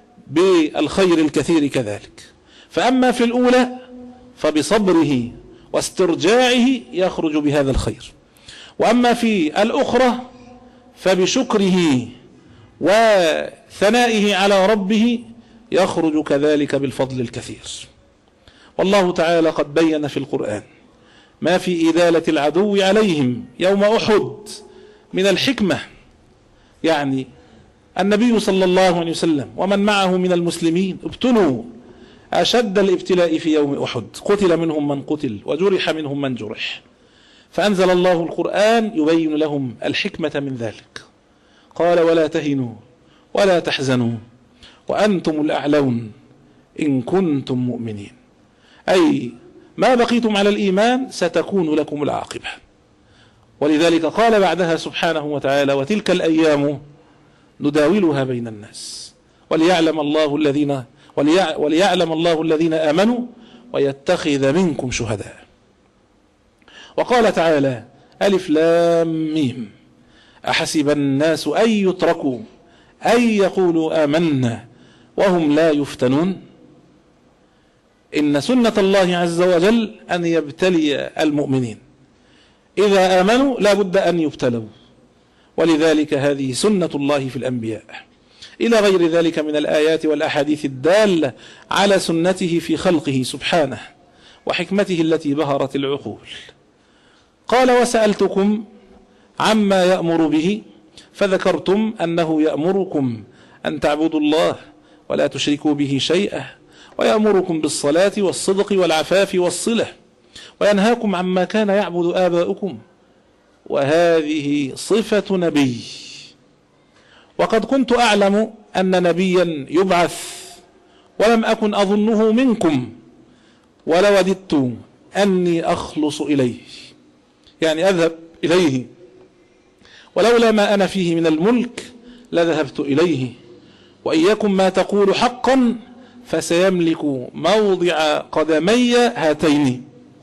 بالخير الكثير كذلك. فأما في الأولى فبصبره واسترجاعه يخرج بهذا الخير. وأما في الأخرى فبشكره وثنائه على ربه يخرج كذلك بالفضل الكثير. والله تعالى قد بين في القرآن ما في إذالة العدو عليهم يوم أحد من الحكمة. يعني النبي صلى الله عليه وسلم ومن معه من المسلمين ابتلوا أشد الابتلاء في يوم أحد، قتل منهم من قتل وجرح منهم من جرح، فأنزل الله القرآن يبين لهم الحكمة من ذلك. قال ولا تهنوا ولا تحزنوا وأنتم الأعلون إن كنتم مؤمنين، أي ما بقيتم على الإيمان ستكون لكم العاقبة. ولذلك قال بعدها سبحانه وتعالى وتلك الأيام نداولها بين الناس وليعلم الله الذين وليعلم الله الذين آمنوا ويتخذ منكم شهداء. وقال تعالى ألف لام ميم أحسب الناس أن يتركوا أن يقولوا آمنا وهم لا يفتنون. إن سنة الله عز وجل أن يبتلي المؤمنين، إذا آمنوا لا بد أن يبتلوا، ولذلك هذه سنة الله في الأنبياء، إلى غير ذلك من الآيات والأحاديث الدالة على سنته في خلقه سبحانه وحكمته التي بهرت العقول. قال وسألتكم عما يأمر به فذكرتم أنه يأمركم أن تعبدوا الله ولا تشركوا به شيئا، ويأمركم بالصلاة والصدق والعفاف والصلة، وينهاكم عما كان يعبد آباؤكم، وهذه صفة نبي. وقد كنت أعلم أن نبيا يبعث ولم أكن أظنه منكم ولوددت أني أخلص إليه، يعني أذهب إليه، ولولا ما أنا فيه من الملك لذهبت إليه. وإياكم ما تقول حقا فسيملك موضع قدمي هاتين.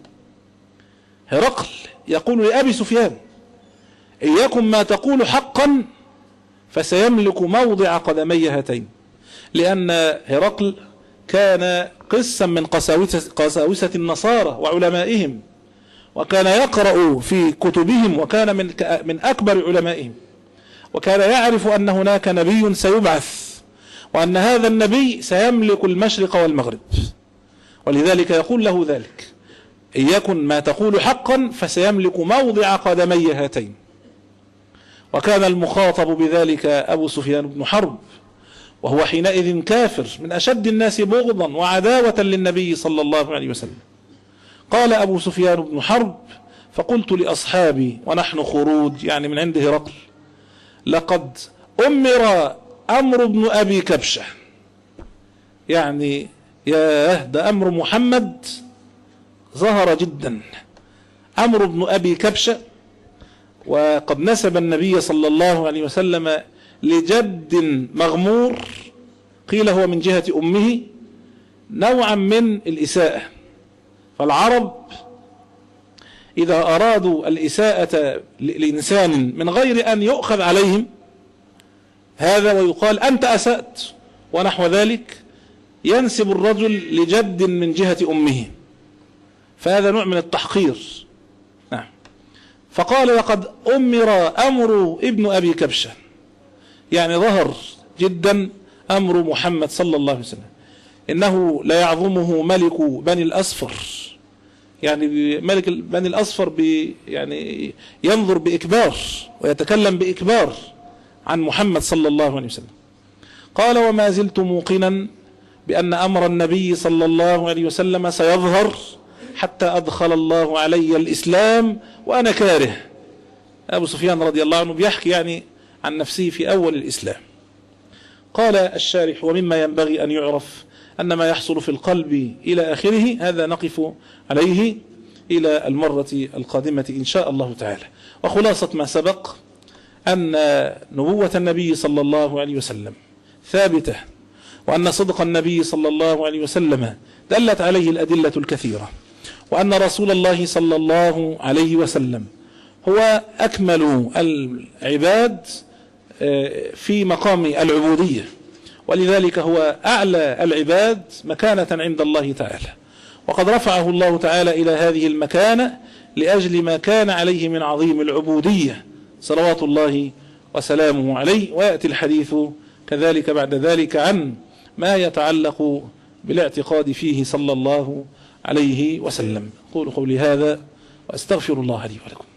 هرقل يقول لأبي سفيان إياكم ما تقول حقا فسيملك موضع قدمي هاتين، لأن هرقل كان قسا من قساوسة النصارى وعلمائهم، وكان يقرأ في كتبهم، وكان من من أكبر علمائهم، وكان يعرف أن هناك نبي سيبعث وأن هذا النبي سيملك المشرق والمغرب، ولذلك يقول له ذلك إياكن ما تقول حقا فسيملك موضع قدمي هاتين. وكان المخاطب بذلك أبو سفيان بن حرب، وهو حينئذ كافر من أشد الناس بغضا وعداوة للنبي صلى الله عليه وسلم. قال أبو سفيان بن حرب فقلت لأصحابي ونحن خروج يعني من عند هرقل لقد أمر أمر ابن أبي كبشة، يعني يا ده أمر محمد ظهر جدا، أمر ابن أبي كبشة. وقد نسب النبي صلى الله عليه وسلم لجد مغمور، قيل هو من جهة أمه، نوعا من الإساءة. فالعرب إذا أرادوا الإساءة لإنسان من غير أن يؤخذ عليهم هذا ويقال أنت أسأت ونحو ذلك، ينسب الرجل لجد من جهة أمه، فهذا نوع من التحقير. نعم. فقال لقد أمر أمر ابن أبي كبشة، يعني ظهر جدا أمر محمد صلى الله عليه وسلم، إنه لا يعظمه ملك بني الأصفر، يعني ملك بني الأصفر بي يعني ينظر بإكبار ويتكلم بإكبار عن محمد صلى الله عليه وسلم. قال وما زلت موقنا بأن أمر النبي صلى الله عليه وسلم سيظهر حتى أدخل الله علي الإسلام وأنا كاره. أبو سفيان رضي الله عنه بيحكي يعني عن نفسه في أول الإسلام. قال الشارح ومما ينبغي أن يعرف أن ما يحصل في القلب إلى آخره هذا نقف عليه إلى المرة القادمة إن شاء الله تعالى. وخلاصة ما سبق أن نبوة النبي صلى الله عليه وسلم ثابتة، وأن صدق النبي صلى الله عليه وسلم دلت عليه الأدلة الكثيرة، وأن رسول الله صلى الله عليه وسلم هو أكمل العباد في مقام العبودية، ولذلك هو أعلى العباد مكانة عند الله تعالى، وقد رفعه الله تعالى إلى هذه المكانة لأجل ما كان عليه من عظيم العبودية صلوات الله وسلامه عليه. ويأتي الحديث كذلك بعد ذلك عن ما يتعلق بالاعتقاد فيه صلى الله عليه وسلم. قولوا قولي هذا وأستغفر الله لي ولكم.